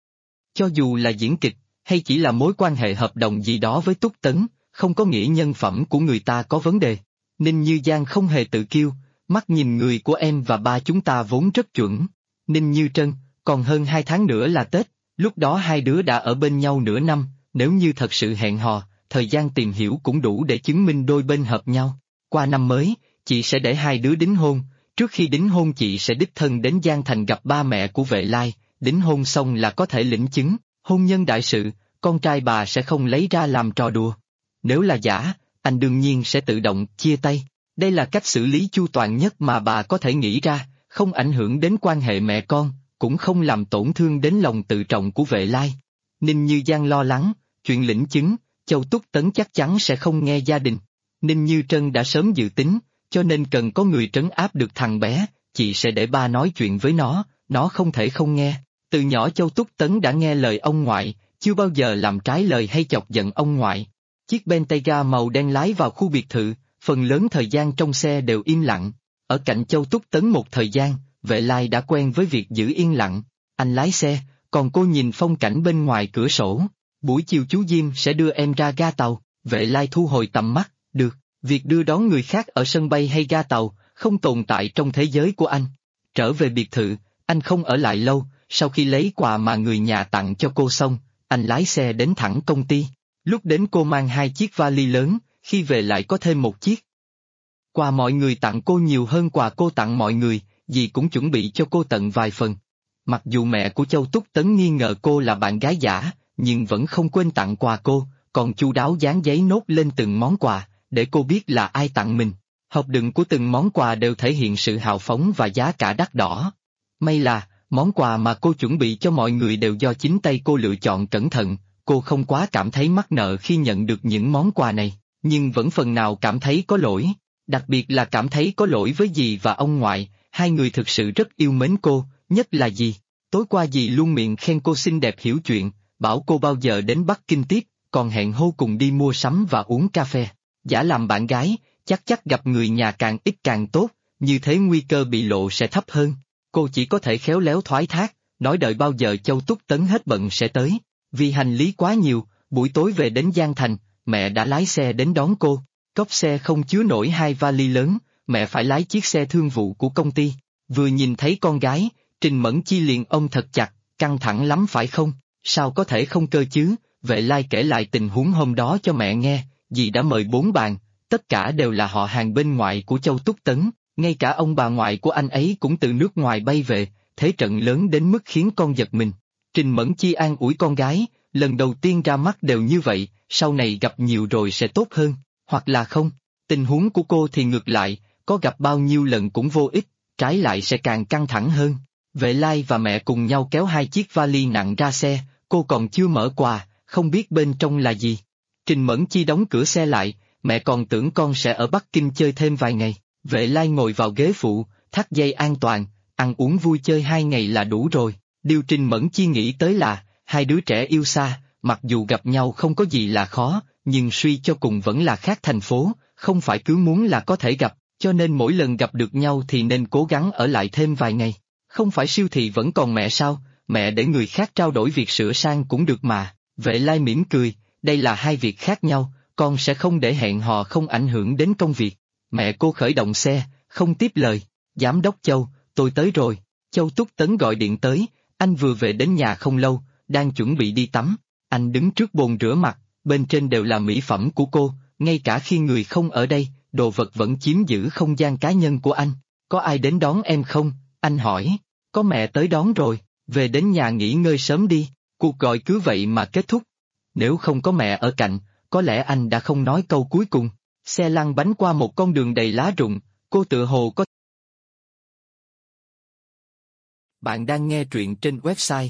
Cho dù là diễn kịch, hay chỉ là mối quan hệ hợp đồng gì đó với Túc Tấn, không có nghĩa nhân phẩm của người ta có vấn đề. Ninh Như Giang không hề tự kiêu, mắt nhìn người của em và ba chúng ta vốn rất chuẩn. Ninh Như Trân, còn hơn 2 tháng nữa là Tết, lúc đó hai đứa đã ở bên nhau nửa năm, nếu như thật sự hẹn hò, thời gian tìm hiểu cũng đủ để chứng minh đôi bên hợp nhau. Qua năm mới, chị sẽ để hai đứa đính hôn, trước khi đính hôn chị sẽ đích thân đến Giang Thành gặp ba mẹ của Vệ Lai, đính hôn xong là có thể lĩnh chứng, hôn nhân đại sự, con trai bà sẽ không lấy ra làm trò đùa. Nếu là giả, anh đương nhiên sẽ tự động chia tay. Đây là cách xử lý chu toàn nhất mà bà có thể nghĩ ra, không ảnh hưởng đến quan hệ mẹ con, cũng không làm tổn thương đến lòng tự trọng của Vệ Lai. Ninh Như Giang lo lắng, chuyện lĩnh chứng, Châu Túc Tấn chắc chắn sẽ không nghe gia đình. Ninh Như Trân đã sớm dự tính, cho nên cần có người trấn áp được thằng bé, chị sẽ để ba nói chuyện với nó không thể không nghe. Từ nhỏ Châu Túc Tấn đã nghe lời ông ngoại, chưa bao giờ làm trái lời hay chọc giận ông ngoại. Chiếc Bentayga màu đen lái vào khu biệt thự, phần lớn thời gian trong xe đều im lặng. Ở cạnh Châu Túc Tấn một thời gian, Vệ Lai đã quen với việc giữ yên lặng. Anh lái xe, còn cô nhìn phong cảnh bên ngoài cửa sổ. Buổi chiều chú Diêm sẽ đưa em ra ga tàu. Vệ Lai thu hồi tầm mắt, được, việc đưa đón người khác ở sân bay hay ga tàu, không tồn tại trong thế giới của anh. Trở về biệt thự, anh không ở lại lâu, sau khi lấy quà mà người nhà tặng cho cô xong, anh lái xe đến thẳng công ty. Lúc đến cô mang 2 chiếc vali lớn, khi về lại có thêm 1 chiếc. Quà mọi người tặng cô nhiều hơn quà cô tặng mọi người, dì cũng chuẩn bị cho cô tận vài phần. Mặc dù mẹ của Châu Túc Tấn nghi ngờ cô là bạn gái giả, nhưng vẫn không quên tặng quà cô, còn chu đáo dán giấy nốt lên từng món quà, để cô biết là ai tặng mình. Hộp đựng của từng món quà đều thể hiện sự hào phóng và giá cả đắt đỏ. May là, món quà mà cô chuẩn bị cho mọi người đều do chính tay cô lựa chọn cẩn thận, cô không quá cảm thấy mắc nợ khi nhận được những món quà này, nhưng vẫn phần nào cảm thấy có lỗi. Đặc biệt là cảm thấy có lỗi với dì và ông ngoại, hai người thực sự rất yêu mến cô, nhất là dì. Tối qua dì luôn miệng khen cô xinh đẹp hiểu chuyện, bảo cô bao giờ đến Bắc Kinh tiếp, còn hẹn hô cùng đi mua sắm và uống cà phê. Giả làm bạn gái, chắc gặp người nhà càng ít càng tốt, như thế nguy cơ bị lộ sẽ thấp hơn. Cô chỉ có thể khéo léo thoái thác, nói đợi bao giờ Châu Túc Tấn hết bận sẽ tới. Vì hành lý quá nhiều, buổi tối về đến Giang Thành, mẹ đã lái xe đến đón cô. Cốp xe không chứa nổi 2 vali lớn, mẹ phải lái chiếc xe thương vụ của công ty. Vừa nhìn thấy con gái, Trình Mẫn Chi liền ôm thật chặt, căng thẳng lắm phải không? Sao có thể không cơ chứ? Vệ Lai kể lại tình huống hôm đó cho mẹ nghe, dì đã mời 4 bàn, tất cả đều là họ hàng bên ngoại của Châu Túc Tấn, ngay cả ông bà ngoại của anh ấy cũng từ nước ngoài bay về, thế trận lớn đến mức khiến con giật mình. Trình Mẫn Chi an ủi con gái, lần đầu tiên ra mắt đều như vậy, sau này gặp nhiều rồi sẽ tốt hơn, hoặc là không. Tình huống của cô thì ngược lại, có gặp bao nhiêu lần cũng vô ích, trái lại sẽ càng căng thẳng hơn. Vệ Lai và mẹ cùng nhau kéo 2 chiếc vali nặng ra xe, cô còn chưa mở quà, không biết bên trong là gì. Trình Mẫn Chi đóng cửa xe lại, mẹ còn tưởng con sẽ ở Bắc Kinh chơi thêm vài ngày. Vệ Lai ngồi vào ghế phụ, thắt dây an toàn, ăn uống vui chơi 2 ngày là đủ rồi. Điều Trình Mẫn Chi nghĩ tới là, hai đứa trẻ yêu xa, mặc dù gặp nhau không có gì là khó, nhưng suy cho cùng vẫn là khác thành phố, không phải cứ muốn là có thể gặp, cho nên mỗi lần gặp được nhau thì nên cố gắng ở lại thêm vài ngày. Không phải siêu thị vẫn còn mẹ sao, mẹ để người khác trao đổi việc sửa sang cũng được mà. Vệ Lai mỉm cười, đây là 2 việc khác nhau, con sẽ không để hẹn hò không ảnh hưởng đến công việc. Mẹ cô khởi động xe, không tiếp lời. Giám đốc Châu, tôi tới rồi. Châu Túc Tấn gọi điện tới, anh vừa về đến nhà không lâu, đang chuẩn bị đi tắm. Anh đứng trước bồn rửa mặt, bên trên đều là mỹ phẩm của cô, ngay cả khi người không ở đây, đồ vật vẫn chiếm giữ không gian cá nhân của anh. Có ai đến đón em không? Anh hỏi. Có mẹ tới đón rồi, về đến nhà nghỉ ngơi sớm đi. Cuộc gọi cứ vậy mà kết thúc. Nếu không có mẹ ở cạnh, có lẽ anh đã không nói câu cuối cùng. Xe lăn bánh qua một con đường đầy lá rụng, cô tựa hồ có. Bạn đang nghe truyện trên website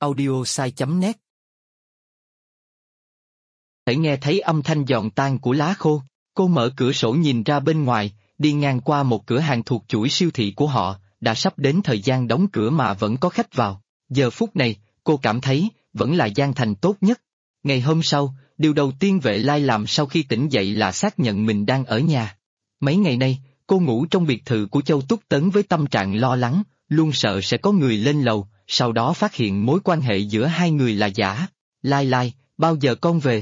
audiosai.net. Thể nghe thấy âm thanh giòn tan của lá khô, cô mở cửa sổ nhìn ra bên ngoài, đi ngang qua một cửa hàng thuộc chuỗi siêu thị của họ, đã sắp đến thời gian đóng cửa mà vẫn có khách vào. Giờ phút này, cô cảm thấy, vẫn là Giang Thành tốt nhất. Ngày hôm sau, điều đầu tiên Vệ Lai làm sau khi tỉnh dậy là xác nhận mình đang ở nhà. Mấy ngày nay, cô ngủ trong biệt thự của Châu Túc Tấn với tâm trạng lo lắng, luôn sợ sẽ có người lên lầu, sau đó phát hiện mối quan hệ giữa hai người là giả. Lai Lai, bao giờ con về?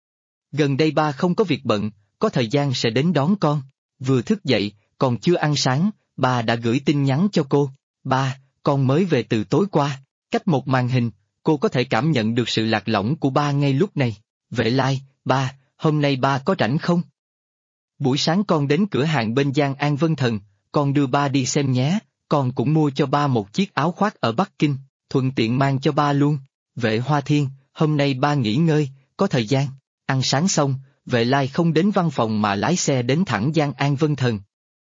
Gần đây ba không có việc bận, có thời gian sẽ đến đón con. Vừa thức dậy, còn chưa ăn sáng, ba đã gửi tin nhắn cho cô. Ba, con mới về từ tối qua. Cách một màn hình, cô có thể cảm nhận được sự lạc lõng của ba ngay lúc này. Vệ Lai, ba, hôm nay ba có rảnh không? Buổi sáng con đến cửa hàng bên Giang An Vân Thần, con đưa ba đi xem nhé, con cũng mua cho ba một chiếc áo khoác ở Bắc Kinh, thuận tiện mang cho ba luôn. Vệ Hoa Thiên, hôm nay ba nghỉ ngơi, có thời gian. Ăn sáng xong, Vệ Lai không đến văn phòng mà lái xe đến thẳng Giang An Vân Thần.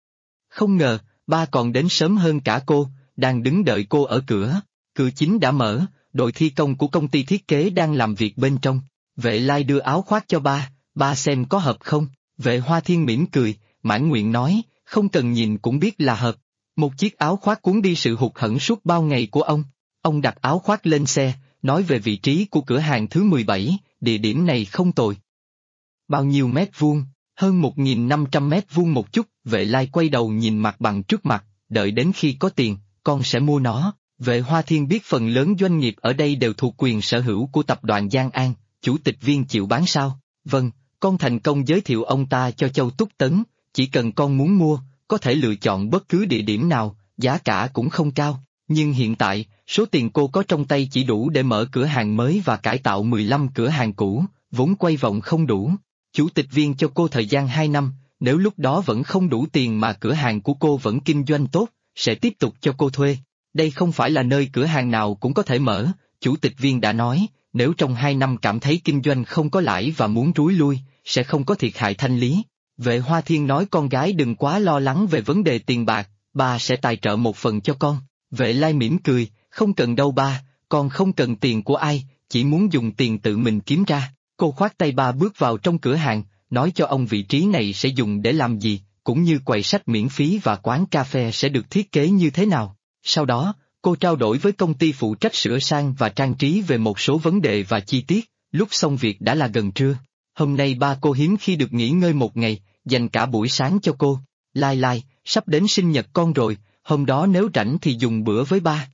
Không ngờ, ba còn đến sớm hơn cả cô, đang đứng đợi cô ở cửa. Cửa chính đã mở, đội thi công của công ty thiết kế đang làm việc bên trong. Vệ Lai đưa áo khoác cho ba xem có hợp không? Vệ Hoa Thiên mỉm cười, mãn nguyện nói, không cần nhìn cũng biết là hợp. Một chiếc áo khoác cuốn đi sự hụt hẫng suốt bao ngày của ông. Ông đặt áo khoác lên xe, nói về vị trí của cửa hàng thứ 17, địa điểm này không tồi. Bao nhiêu mét vuông? Hơn 1.500 mét vuông một chút. Vệ Lai quay đầu nhìn mặt bằng trước mặt, đợi đến khi có tiền, con sẽ mua nó. Vệ Hoa Thiên biết phần lớn doanh nghiệp ở đây đều thuộc quyền sở hữu của tập đoàn Giang An, chủ tịch Viên chịu bán sao? Vâng, con thành công giới thiệu ông ta cho Châu Túc Tấn, chỉ cần con muốn mua, có thể lựa chọn bất cứ địa điểm nào, giá cả cũng không cao. Nhưng hiện tại, số tiền cô có trong tay chỉ đủ để mở cửa hàng mới và cải tạo 15 cửa hàng cũ, vốn quay vòng không đủ. Chủ tịch Viên cho cô thời gian 2 năm, nếu lúc đó vẫn không đủ tiền mà cửa hàng của cô vẫn kinh doanh tốt, sẽ tiếp tục cho cô thuê. Đây không phải là nơi cửa hàng nào cũng có thể mở, Chủ tịch Viên đã nói, nếu trong 2 năm cảm thấy kinh doanh không có lãi và muốn rúi lui, sẽ không có thiệt hại thanh lý. Vệ Hoa Thiên nói con gái đừng quá lo lắng về vấn đề tiền bạc, ba sẽ tài trợ một phần cho con. Vệ Lai mỉm cười, không cần đâu ba, con không cần tiền của ai, chỉ muốn dùng tiền tự mình kiếm ra. Cô khoát tay ba bước vào trong cửa hàng, nói cho ông vị trí này sẽ dùng để làm gì, cũng như quầy sách miễn phí và quán cà phê sẽ được thiết kế như thế nào. Sau đó, cô trao đổi với công ty phụ trách sửa sang và trang trí về một số vấn đề và chi tiết, lúc xong việc đã là gần trưa. Hôm nay ba cô hiếm khi được nghỉ ngơi một ngày, dành cả buổi sáng cho cô. Lai Lai, sắp đến sinh nhật con rồi, hôm đó nếu rảnh thì dùng bữa với ba.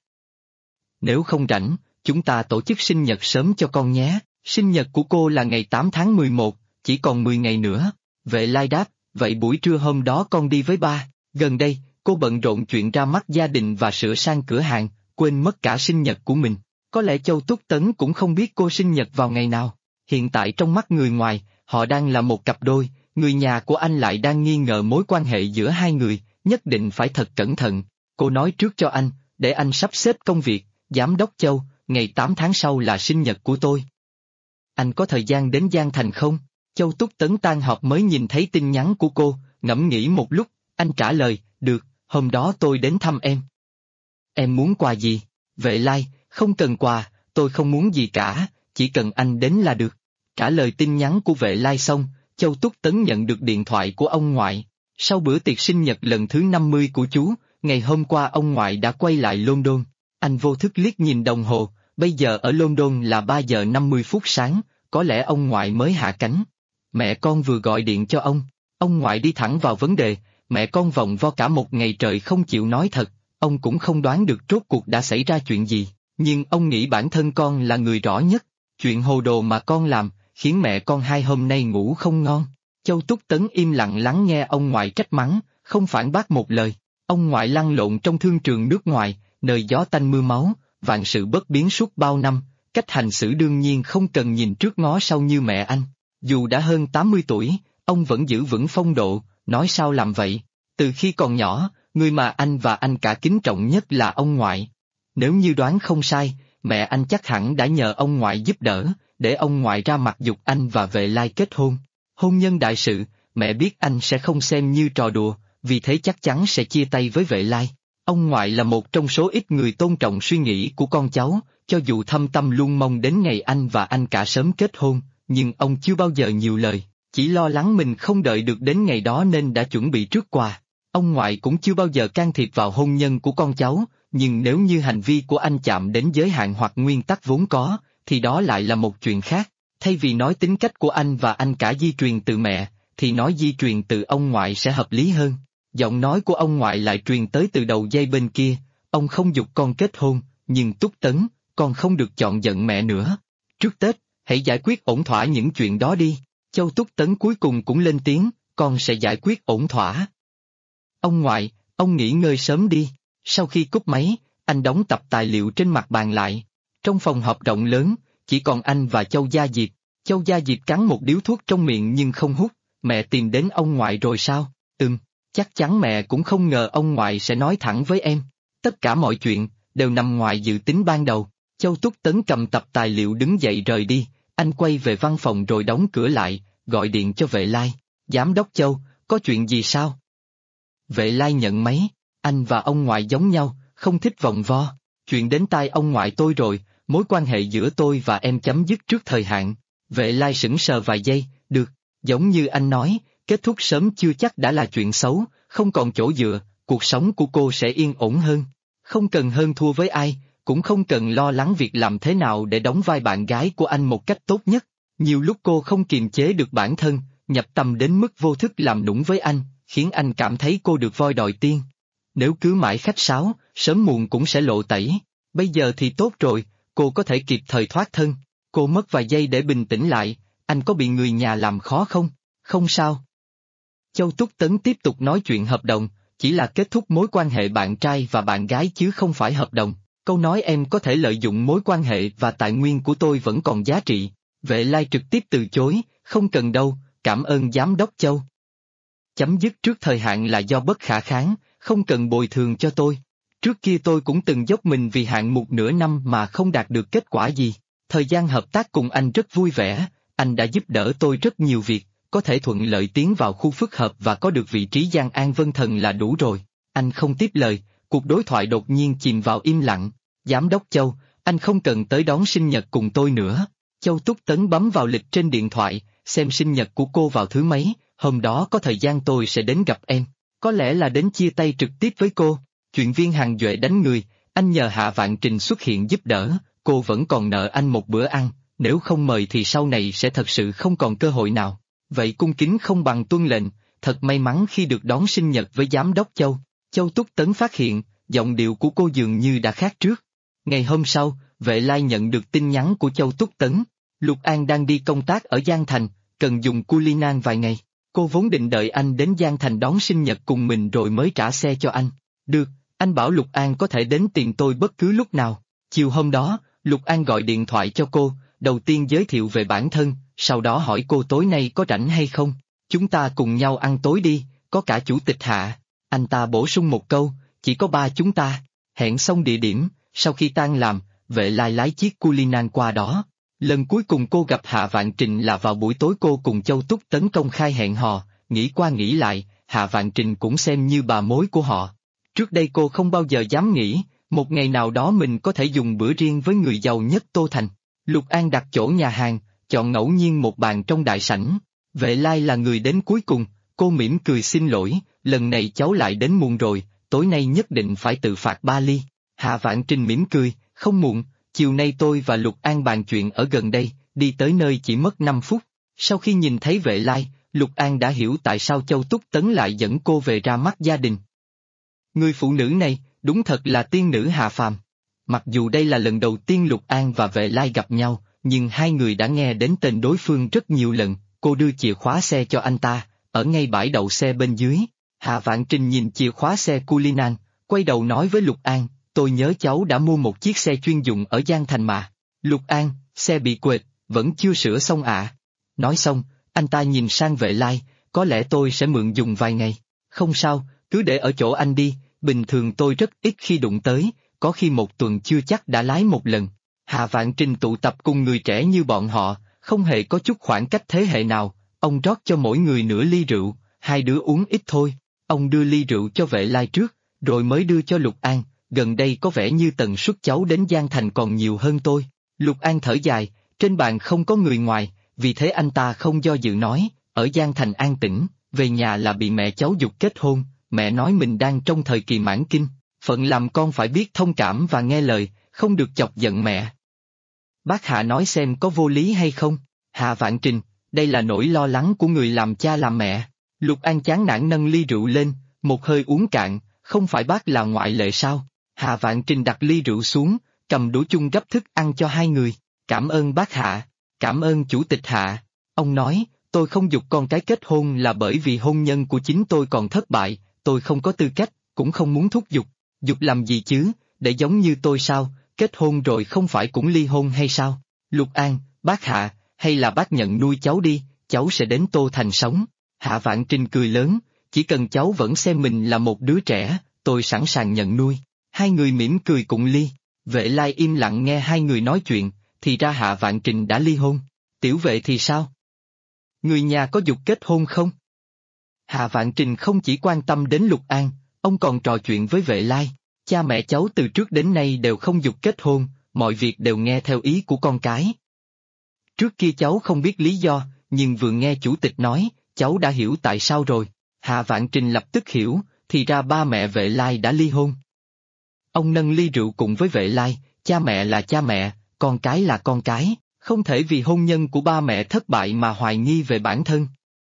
Nếu không rảnh, chúng ta tổ chức sinh nhật sớm cho con nhé. Sinh nhật của cô là ngày 8 tháng 11, chỉ còn 10 ngày nữa. Vệ Lai đáp, vậy buổi trưa hôm đó con đi với ba. Gần đây, cô bận rộn chuyện ra mắt gia đình và sửa sang cửa hàng, quên mất cả sinh nhật của mình. Có lẽ Châu Túc Tấn cũng không biết cô sinh nhật vào ngày nào. Hiện tại trong mắt người ngoài, họ đang là một cặp đôi, người nhà của anh lại đang nghi ngờ mối quan hệ giữa hai người, nhất định phải thật cẩn thận. Cô nói trước cho anh, để anh sắp xếp công việc, Giám đốc Châu, ngày 8 tháng sau là sinh nhật của tôi. Anh có thời gian đến Giang Thành không? Châu Túc Tấn tan họp mới nhìn thấy tin nhắn của cô, ngẫm nghĩ một lúc, anh trả lời, được, hôm đó tôi đến thăm em. Em muốn quà gì? Vệ Lai, không cần quà, tôi không muốn gì cả, chỉ cần anh đến là được. Trả lời tin nhắn của Vệ Lai xong, Châu Túc Tấn nhận được điện thoại của ông ngoại. Sau bữa tiệc sinh nhật lần thứ 50 của chú, ngày hôm qua ông ngoại đã quay lại London. Anh vô thức liếc nhìn đồng hồ, bây giờ ở London là 3 giờ 50 phút sáng, có lẽ ông ngoại mới hạ cánh. Mẹ con vừa gọi điện cho ông ngoại đi thẳng vào vấn đề, mẹ con vòng vo cả một ngày trời không chịu nói thật, ông cũng không đoán được rốt cuộc đã xảy ra chuyện gì, nhưng ông nghĩ bản thân con là người rõ nhất, chuyện hồ đồ mà con làm, khiến mẹ con hai hôm nay ngủ không ngon. Châu Túc Tấn im lặng lắng nghe ông ngoại trách mắng, không phản bác một lời. Ông ngoại lăn lộn trong thương trường nước ngoài, nơi gió tanh mưa máu, vạn sự bất biến suốt bao năm, cách hành xử đương nhiên không cần nhìn trước ngó sau như mẹ anh. Dù đã hơn 80 tuổi, ông vẫn giữ vững phong độ, nói sao làm vậy. Từ khi còn nhỏ, người mà anh và anh cả kính trọng nhất là ông ngoại. Nếu như đoán không sai, mẹ anh chắc hẳn đã nhờ ông ngoại giúp đỡ, để ông ngoại ra mặt giục anh và Vệ Lai kết hôn. Hôn nhân đại sự, mẹ biết anh sẽ không xem như trò đùa, vì thế chắc chắn sẽ chia tay với Vệ Lai. Ông ngoại là một trong số ít người tôn trọng suy nghĩ của con cháu, cho dù thâm tâm luôn mong đến ngày anh và anh cả sớm kết hôn, nhưng ông chưa bao giờ nhiều lời, chỉ lo lắng mình không đợi được đến ngày đó nên đã chuẩn bị trước quà. Ông ngoại cũng chưa bao giờ can thiệp vào hôn nhân của con cháu, nhưng nếu như hành vi của anh chạm đến giới hạn hoặc nguyên tắc vốn có, thì đó lại là một chuyện khác. Thay vì nói tính cách của anh và anh cả di truyền từ mẹ, thì nói di truyền từ ông ngoại sẽ hợp lý hơn. Giọng nói của ông ngoại lại truyền tới từ đầu dây bên kia, ông không giục con kết hôn, nhưng Túc Tấn, con không được chọn giận mẹ nữa. Trước Tết, hãy giải quyết ổn thỏa những chuyện đó đi. Châu Túc Tấn cuối cùng cũng lên tiếng, con sẽ giải quyết ổn thỏa. Ông ngoại, ông nghỉ ngơi sớm đi. Sau khi cúp máy, anh đóng tập tài liệu trên mặt bàn lại. Trong phòng họp rộng lớn, chỉ còn anh và Châu Gia Diệp. Châu Gia Diệp cắn một điếu thuốc trong miệng nhưng không hút. Mẹ tìm đến ông ngoại rồi sao? Chắc chắn mẹ cũng không ngờ ông ngoại sẽ nói thẳng với em. Tất cả mọi chuyện đều nằm ngoài dự tính ban đầu. Châu Túc Tấn cầm tập tài liệu đứng dậy rời đi. Anh quay về văn phòng rồi đóng cửa lại, gọi điện cho Vệ Lai. Giám đốc Châu, có chuyện gì sao? Vệ Lai nhận máy. Anh và ông ngoại giống nhau, không thích vòng vo. Chuyện đến tai ông ngoại tôi rồi, mối quan hệ giữa tôi và em chấm dứt trước thời hạn. Vệ Lai sững sờ vài giây, được, giống như anh nói, kết thúc sớm chưa chắc đã là chuyện xấu, không còn chỗ dựa, cuộc sống của cô sẽ yên ổn hơn. Không cần hơn thua với ai, cũng không cần lo lắng việc làm thế nào để đóng vai bạn gái của anh một cách tốt nhất. Nhiều lúc cô không kiềm chế được bản thân, nhập tâm đến mức vô thức làm nũng với anh, khiến anh cảm thấy cô được voi đòi tiên. Nếu cứ mãi khách sáo, sớm muộn cũng sẽ lộ tẩy. Bây giờ thì tốt rồi, cô có thể kịp thời thoát thân. Cô mất vài giây để bình tĩnh lại, anh có bị người nhà làm khó không? Không sao. Châu Túc Tấn tiếp tục nói chuyện hợp đồng, chỉ là kết thúc mối quan hệ bạn trai và bạn gái chứ không phải hợp đồng. Câu nói em có thể lợi dụng mối quan hệ và tài nguyên của tôi vẫn còn giá trị. Vệ Lai trực tiếp từ chối, không cần đâu, cảm ơn giám đốc Châu. Chấm dứt trước thời hạn là do bất khả kháng, không cần bồi thường cho tôi. Trước kia tôi cũng từng dốc mình vì hạng mục nửa năm mà không đạt được kết quả gì. Thời gian hợp tác cùng anh rất vui vẻ, anh đã giúp đỡ tôi rất nhiều việc, có thể thuận lợi tiến vào khu phức hợp và có được vị trí Giang An Vân Thần là đủ rồi. Anh không tiếp lời, cuộc đối thoại đột nhiên chìm vào im lặng. Giám đốc Châu, anh không cần tới đón sinh nhật cùng tôi nữa. Châu Túc Tấn bấm vào lịch trên điện thoại, xem sinh nhật của cô vào thứ mấy, hôm đó có thời gian tôi sẽ đến gặp em. Có lẽ là đến chia tay trực tiếp với cô. Chuyện viên Hàng Duệ đánh người, anh nhờ Hạ Vạn Trình xuất hiện giúp đỡ, cô vẫn còn nợ anh một bữa ăn, nếu không mời thì sau này sẽ thật sự không còn cơ hội nào. Vậy cung kính không bằng tuân lệnh, thật may mắn khi được đón sinh nhật với giám đốc Châu. Châu Túc Tấn phát hiện, giọng điệu của cô dường như đã khác trước. Ngày hôm sau, Vệ Lai nhận được tin nhắn của Châu Túc Tấn. Lục An đang đi công tác ở Giang Thành, cần dùng Culinan vài ngày. Cô vốn định đợi anh đến Giang Thành đón sinh nhật cùng mình rồi mới trả xe cho anh. Được, anh bảo Lục An có thể đến tìm tôi bất cứ lúc nào. Chiều hôm đó, Lục An gọi điện thoại cho cô, đầu tiên giới thiệu về bản thân, sau đó hỏi cô tối nay có rảnh hay không. Chúng ta cùng nhau ăn tối đi, có cả chủ tịch Hạ. Anh ta bổ sung một câu, chỉ có ba chúng ta. Hẹn xong địa điểm, sau khi tan làm, Vệ Lai lái chiếc Culinan qua đó. Lần cuối cùng cô gặp Hạ Vạn Trình là vào buổi tối cô cùng Châu Túc Tấn công khai hẹn hò, nghĩ qua nghĩ lại, Hạ Vạn Trình cũng xem như bà mối của họ. Trước đây cô không bao giờ dám nghĩ, một ngày nào đó mình có thể dùng bữa riêng với người giàu nhất Tô Thành. Lục An đặt chỗ nhà hàng, chọn ngẫu nhiên một bàn trong đại sảnh. Vệ Lai là người đến cuối cùng, cô mỉm cười xin lỗi, lần này cháu lại đến muộn rồi, tối nay nhất định phải tự phạt 3 ly. Hạ Vạn Trình mỉm cười, không muộn, chiều nay tôi và Lục An bàn chuyện ở gần đây, đi tới nơi chỉ mất 5 phút. Sau khi nhìn thấy Vệ Lai, Lục An đã hiểu tại sao Châu Túc Tấn lại dẫn cô về ra mắt gia đình. Người phụ nữ này, đúng thật là tiên nữ hạ phàm. Mặc dù đây là lần đầu tiên Lục An và Vệ Lai gặp nhau, nhưng hai người đã nghe đến tên đối phương rất nhiều lần. Cô đưa chìa khóa xe cho anh ta, ở ngay bãi đậu xe bên dưới. Hạ Vạn Trình nhìn chìa khóa xe Culinan, quay đầu nói với Lục An, tôi nhớ cháu đã mua một chiếc xe chuyên dụng ở Giang Thành mà. Lục An, xe bị quệt, vẫn chưa sửa xong ạ. Nói xong, anh ta nhìn sang Vệ Lai, có lẽ tôi sẽ mượn dùng vài ngày. Không sao, cứ để ở chỗ anh đi, bình thường tôi rất ít khi đụng tới, có khi một tuần chưa chắc đã lái một lần. Hạ Vạn Trình tụ tập cùng người trẻ như bọn họ, không hề có chút khoảng cách thế hệ nào, ông rót cho mỗi người nửa ly rượu, hai đứa uống ít thôi. Ông đưa ly rượu cho Vệ Lai trước, rồi mới đưa cho Lục An, gần đây có vẻ như tần suất cháu đến Giang Thành còn nhiều hơn tôi. Lục An thở dài, trên bàn không có người ngoài, vì thế anh ta không do dự nói, ở Giang Thành an tĩnh, về nhà là bị mẹ cháu giục kết hôn, mẹ nói mình đang trong thời kỳ mãn kinh, phận làm con phải biết thông cảm và nghe lời, không được chọc giận mẹ. Bác Hạ nói xem có vô lý hay không? Hạ Vạn Trình, đây là nỗi lo lắng của người làm cha làm mẹ. Lục An chán nản nâng ly rượu lên, một hơi uống cạn, không phải bác là ngoại lệ sao? Hạ Vạn Trình đặt ly rượu xuống, cầm đũa chung gấp thức ăn cho hai người. Cảm ơn bác Hạ, cảm ơn chủ tịch Hạ. Ông nói, tôi không giục con cái kết hôn là bởi vì hôn nhân của chính tôi còn thất bại, tôi không có tư cách, cũng không muốn thúc giục. Giục làm gì chứ, để giống như tôi sao, kết hôn rồi không phải cũng ly hôn hay sao? Lục An, bác Hạ, hay là bác nhận nuôi cháu đi, cháu sẽ đến Tô Thành sống. Hạ Vạn Trình cười lớn, chỉ cần cháu vẫn xem mình là một đứa trẻ, tôi sẵn sàng nhận nuôi. Hai người mỉm cười cùng ly. Vệ Lai im lặng nghe hai người nói chuyện, thì ra Hạ Vạn Trình đã ly hôn. Tiểu Vệ thì sao? Người nhà có giục kết hôn không? Hạ Vạn Trình không chỉ quan tâm đến Lục An, ông còn trò chuyện với Vệ Lai. Cha mẹ cháu từ trước đến nay đều không giục kết hôn, mọi việc đều nghe theo ý của con cái. Trước kia cháu không biết lý do, nhưng vừa nghe chủ tịch nói, cháu đã hiểu tại sao rồi. Hạ Vạn Trình lập tức hiểu, thì ra ba mẹ Vệ Lai đã ly hôn. Ông nâng ly rượu cùng với Vệ Lai, cha mẹ là cha mẹ, con cái là con cái, không thể vì hôn nhân của ba mẹ thất bại mà hoài nghi về bản thân.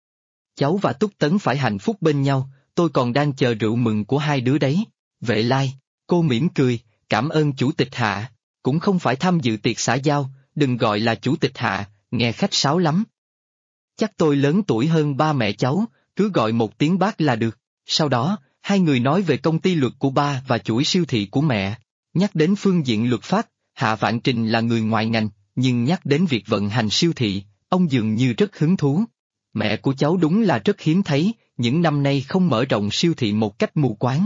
Cháu và Túc Tấn phải hạnh phúc bên nhau, tôi còn đang chờ rượu mừng của hai đứa đấy. Vệ Lai, cô mỉm cười, cảm ơn chủ tịch Hạ, cũng không phải tham dự tiệc xã giao, đừng gọi là chủ tịch Hạ, nghe khách sáo lắm. Chắc tôi lớn tuổi hơn ba mẹ cháu, cứ gọi một tiếng bác là được. Sau đó, hai người nói về công ty luật của ba và chuỗi siêu thị của mẹ. Nhắc đến phương diện luật pháp, Hạ Vạn Trình là người ngoài ngành, nhưng nhắc đến việc vận hành siêu thị, ông dường như rất hứng thú. Mẹ của cháu đúng là rất hiếm thấy, những năm nay không mở rộng siêu thị một cách mù quáng.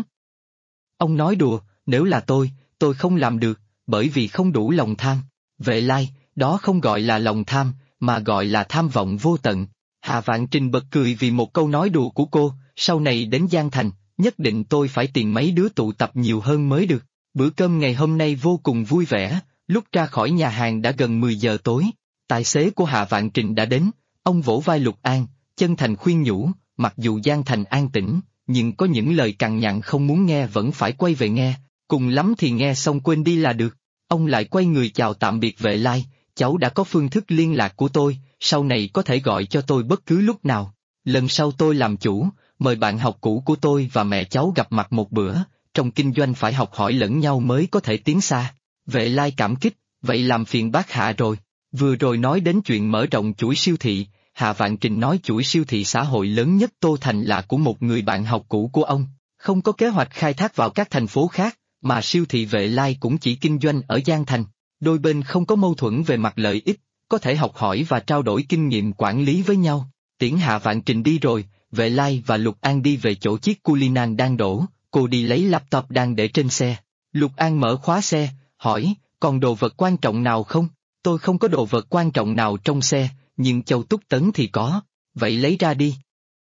Ông nói đùa, nếu là tôi không làm được, bởi vì không đủ lòng tham. Vệ Lai, đó không gọi là lòng tham, mà gọi là tham vọng vô tận. Hạ Vạn Trình bật cười vì một câu nói đùa của cô, sau này đến Giang Thành, nhất định tôi phải tìm mấy đứa tụ tập nhiều hơn mới được. Bữa cơm ngày hôm nay vô cùng vui vẻ, lúc ra khỏi nhà hàng đã gần 10 giờ tối. Tài xế của Hạ Vạn Trình đã đến, ông vỗ vai Lục An, chân thành khuyên nhủ, mặc dù Giang Thành an tĩnh, nhưng có những lời cằn nhằn không muốn nghe vẫn phải quay về nghe, cùng lắm thì nghe xong quên đi là được. Ông lại quay người chào tạm biệt Vệ Lai, cháu đã có phương thức liên lạc của tôi, sau này có thể gọi cho tôi bất cứ lúc nào. Lần sau tôi làm chủ, mời bạn học cũ của tôi và mẹ cháu gặp mặt một bữa, trong kinh doanh phải học hỏi lẫn nhau mới có thể tiến xa. Vệ Lai cảm kích, vậy làm phiền bác Hạ rồi. Vừa rồi nói đến chuyện mở rộng chuỗi siêu thị, Hạ Vạn Trình nói chuỗi siêu thị xã hội lớn nhất Tô Thành là của một người bạn học cũ của ông, không có kế hoạch khai thác vào các thành phố khác, mà siêu thị Vệ Lai cũng chỉ kinh doanh ở Giang Thành. Đôi bên không có mâu thuẫn về mặt lợi ích, có thể học hỏi và trao đổi kinh nghiệm quản lý với nhau. Tiễn Hạ Vạn Trình đi rồi, Vệ Lai và Lục An đi về chỗ chiếc Cullinan đang đổ, cô đi lấy laptop đang để trên xe. Lục An mở khóa xe, hỏi, còn đồ vật quan trọng nào không? Tôi không có đồ vật quan trọng nào trong xe, nhưng Châu Túc Tấn thì có, vậy lấy ra đi.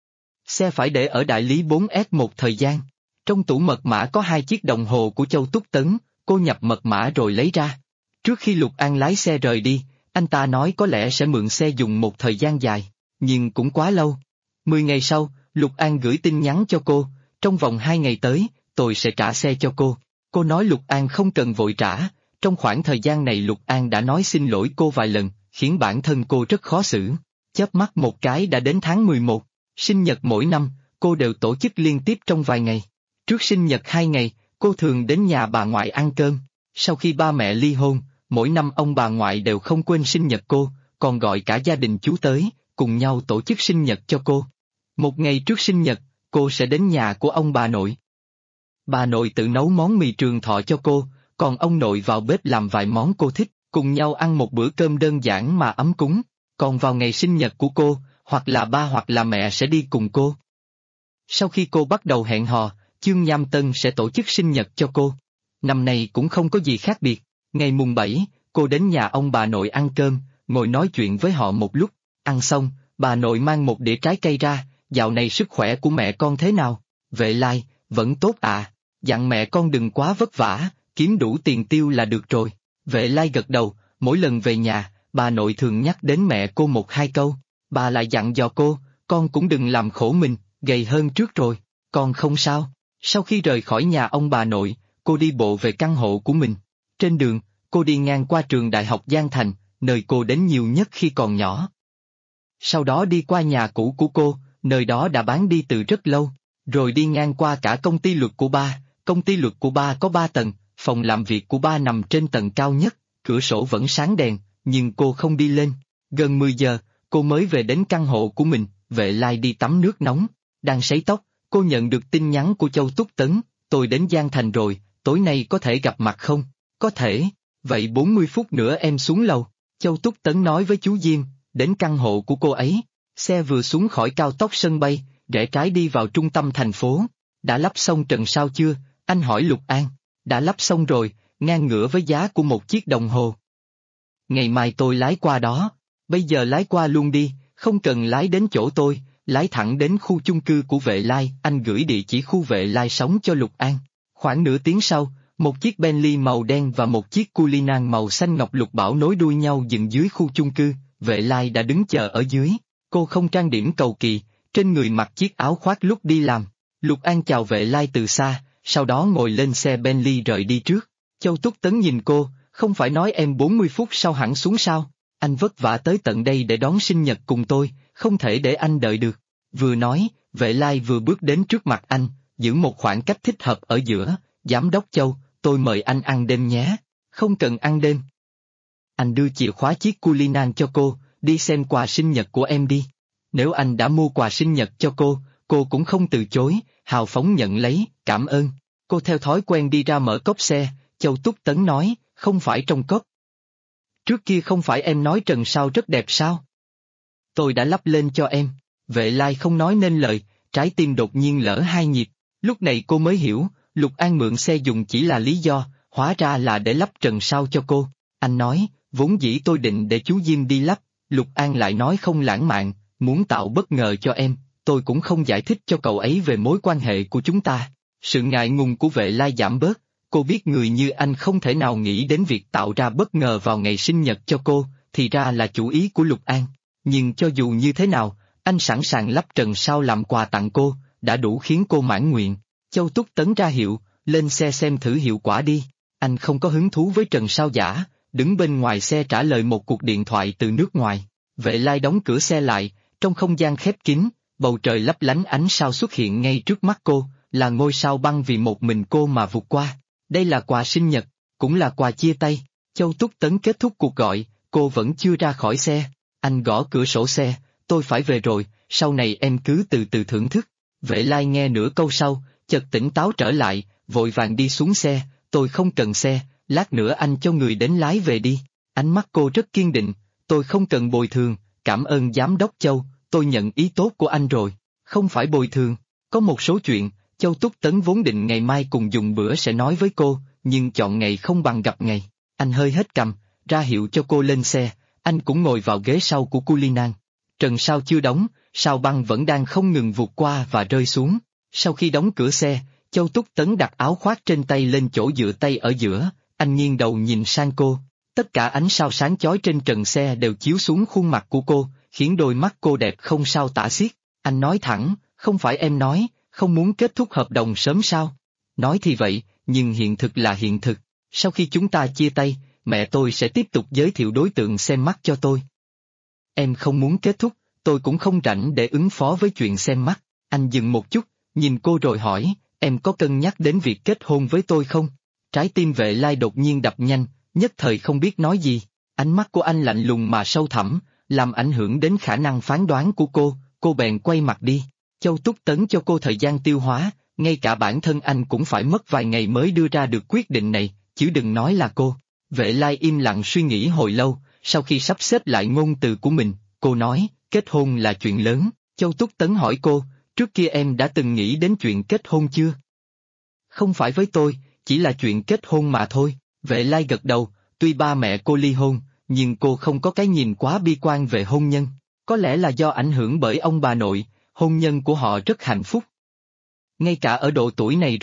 Xe phải để ở đại lý 4S một thời gian. Trong tủ mật mã có 2 chiếc đồng hồ của Châu Túc Tấn, cô nhập mật mã rồi lấy ra. Trước khi Lục An lái xe rời đi, anh ta nói có lẽ sẽ mượn xe dùng một thời gian dài, nhưng cũng quá lâu. 10 ngày sau, Lục An gửi tin nhắn cho cô, trong vòng 2 ngày tới, tôi sẽ trả xe cho cô. Cô nói Lục An không cần vội trả, trong khoảng thời gian này Lục An đã nói xin lỗi cô vài lần, khiến bản thân cô rất khó xử. Chớp mắt một cái đã đến tháng 11, sinh nhật mỗi năm, cô đều tổ chức liên tiếp trong vài ngày. Trước sinh nhật 2 ngày, cô thường đến nhà bà ngoại ăn cơm. Sau khi ba mẹ ly hôn, mỗi năm ông bà ngoại đều không quên sinh nhật cô, còn gọi cả gia đình chú tới, cùng nhau tổ chức sinh nhật cho cô. Một ngày trước sinh nhật, cô sẽ đến nhà của ông bà nội. Bà nội tự nấu món mì trường thọ cho cô, còn ông nội vào bếp làm vài món cô thích, cùng nhau ăn một bữa cơm đơn giản mà ấm cúng. Còn vào ngày sinh nhật của cô, hoặc là ba hoặc là mẹ sẽ đi cùng cô. Sau khi cô bắt đầu hẹn hò, Chương Nham Tân sẽ tổ chức sinh nhật cho cô. Năm nay cũng không có gì khác biệt, ngày mùng 7, cô đến nhà ông bà nội ăn cơm, ngồi nói chuyện với họ một lúc, ăn xong, bà nội mang một đĩa trái cây ra, dạo này sức khỏe của mẹ con thế nào? Vệ Lai, vẫn tốt à. dặn mẹ con đừng quá vất vả, kiếm đủ tiền tiêu là được rồi. Vệ Lai gật đầu, mỗi lần về nhà, bà nội thường nhắc đến mẹ cô một hai câu, bà lại dặn dò cô, con cũng đừng làm khổ mình, gầy hơn trước rồi, con không sao. Sau khi rời khỏi nhà ông bà nội, cô đi bộ về căn hộ của mình. Trên đường, cô đi ngang qua trường Đại học Giang Thành, nơi cô đến nhiều nhất khi còn nhỏ. Sau đó đi qua nhà cũ của cô, nơi đó đã bán đi từ rất lâu, rồi đi ngang qua cả công ty luật của ba. Công ty luật của ba có 3 tầng, phòng làm việc của ba nằm trên tầng cao nhất, cửa sổ vẫn sáng đèn, nhưng cô không đi lên. Gần 10 giờ, cô mới về đến căn hộ của mình. Vệ Lai đi tắm nước nóng, đang sấy tóc, cô nhận được tin nhắn của Châu Túc Tấn, tôi đến Giang Thành rồi, tối nay có thể gặp mặt không? Có thể, vậy 40 phút nữa em xuống lầu. Châu Túc Tấn nói với chú Diêm, đến căn hộ của cô ấy. Xe vừa xuống khỏi cao tốc sân bay, rẽ trái đi vào trung tâm thành phố. Đã lắp xong trần sao chưa? Anh hỏi Lục An. Đã lắp xong rồi, ngang ngửa với giá của một chiếc đồng hồ. Ngày mai tôi lái qua đó. Bây giờ lái qua luôn đi, không cần lái đến chỗ tôi, lái thẳng đến khu chung cư của Vệ Lai. Anh gửi địa chỉ khu Vệ Lai sống cho Lục An. Khoảng nửa tiếng sau, một chiếc Bentley màu đen và một chiếc Cullinan màu xanh ngọc lục bảo nối đuôi nhau dừng dưới khu chung cư. Vệ Lai đã đứng chờ ở dưới. Cô không trang điểm cầu kỳ, trên người mặc chiếc áo khoác lúc đi làm. Lục An chào Vệ Lai từ xa, sau đó ngồi lên xe Bentley rời đi trước. Châu Túc Tấn nhìn cô, không phải nói em 40 phút sau hẳn xuống sao? Anh vất vả tới tận đây để đón sinh nhật cùng tôi, không thể để anh đợi được. Vừa nói, Vệ Lai vừa bước đến trước mặt anh, giữ một khoảng cách thích hợp ở giữa. Giám đốc Châu, tôi mời anh ăn đêm nhé. Không cần ăn đêm. Anh đưa chìa khóa chiếc Cullinan cho cô, đi xem quà sinh nhật của em đi. Nếu anh đã mua quà sinh nhật cho cô cũng không từ chối, hào phóng nhận lấy, cảm ơn. Cô theo thói quen đi ra mở cốp xe, Châu Túc Tấn nói, không phải trong cốp. Trước kia không phải em nói trần sao rất đẹp sao? Tôi đã lắp lên cho em. Vệ Lai không nói nên lời, trái tim đột nhiên lỡ 2 nhịp. Lúc này cô mới hiểu, Lục An mượn xe dùng chỉ là lý do, hóa ra là để lắp trần sao cho cô. Anh nói, vốn dĩ tôi định để chú Diêm đi lắp, Lục An lại nói không lãng mạn, muốn tạo bất ngờ cho em, tôi cũng không giải thích cho cậu ấy về mối quan hệ của chúng ta. Sự ngại ngùng của Vệ Lai giảm bớt, cô biết người như anh không thể nào nghĩ đến việc tạo ra bất ngờ vào ngày sinh nhật cho cô, thì ra là chủ ý của Lục An. Nhưng cho dù như thế nào, anh sẵn sàng lắp trần sao làm quà tặng cô, đã đủ khiến cô mãn nguyện. Châu Túc Tấn ra hiệu, lên xe xem thử hiệu quả đi. Anh không có hứng thú với trần sao giả, đứng bên ngoài xe trả lời một cuộc điện thoại từ nước ngoài. Vệ Lai đóng cửa xe lại, trong không gian khép kín, bầu trời lấp lánh ánh sao xuất hiện ngay trước mắt cô, là ngôi sao băng vì một mình cô mà vụt qua. Đây là quà sinh nhật, cũng là quà chia tay. Châu Túc Tấn kết thúc cuộc gọi, cô vẫn chưa ra khỏi xe. Anh gõ cửa sổ xe, tôi phải về rồi, sau này em cứ từ từ thưởng thức. Vệ Lai nghe nửa câu sau, chợt tỉnh táo trở lại, vội vàng đi xuống xe, tôi không cần xe, lát nữa anh cho người đến lái về đi. Ánh mắt cô rất kiên định, tôi không cần bồi thường, cảm ơn giám đốc Châu, tôi nhận ý tốt của anh rồi. Không phải bồi thường, có một số chuyện, Châu Túc Tấn vốn định ngày mai cùng dùng bữa sẽ nói với cô, nhưng chọn ngày không bằng gặp ngày. Anh hơi hết cằm, ra hiệu cho cô lên xe, anh cũng ngồi vào ghế sau của Cullinan. Trần sao chưa đóng, sao băng vẫn đang không ngừng vụt qua và rơi xuống. Sau khi đóng cửa xe, Châu Túc Tấn đặt áo khoác trên tay lên chỗ dựa tay ở giữa, anh nghiêng đầu nhìn sang cô. Tất cả ánh sao sáng chói trên trần xe đều chiếu xuống khuôn mặt của cô, khiến đôi mắt cô đẹp không sao tả xiết. Anh nói thẳng, không phải em nói, không muốn kết thúc hợp đồng sớm sao? Nói thì vậy, nhưng hiện thực là hiện thực. Sau khi chúng ta chia tay, mẹ tôi sẽ tiếp tục giới thiệu đối tượng xem mắt cho tôi. Em không muốn kết thúc, tôi cũng không rảnh để ứng phó với chuyện xem mắt. Anh dừng một chút, nhìn cô rồi hỏi, em có cân nhắc đến việc kết hôn với tôi không? Trái tim Vệ Lai đột nhiên đập nhanh, nhất thời không biết nói gì. Ánh mắt của anh lạnh lùng mà sâu thẳm, làm ảnh hưởng đến khả năng phán đoán của cô bèn quay mặt đi. Châu Túc Tấn cho cô thời gian tiêu hóa, ngay cả bản thân anh cũng phải mất vài ngày mới đưa ra được quyết định này, chứ đừng nói là cô. Vệ Lai im lặng suy nghĩ hồi lâu, sau khi sắp xếp lại ngôn từ của mình, cô nói, kết hôn là chuyện lớn. Châu Túc Tấn hỏi cô, trước kia em đã từng nghĩ đến chuyện kết hôn chưa? Không phải với tôi, chỉ là chuyện kết hôn mà thôi. Vệ Lai gật đầu, tuy ba mẹ cô ly hôn, nhưng cô không có cái nhìn quá bi quan về hôn nhân. Có lẽ là do ảnh hưởng bởi ông bà nội, hôn nhân của họ rất hạnh phúc. Ngay cả ở độ tuổi này rồi,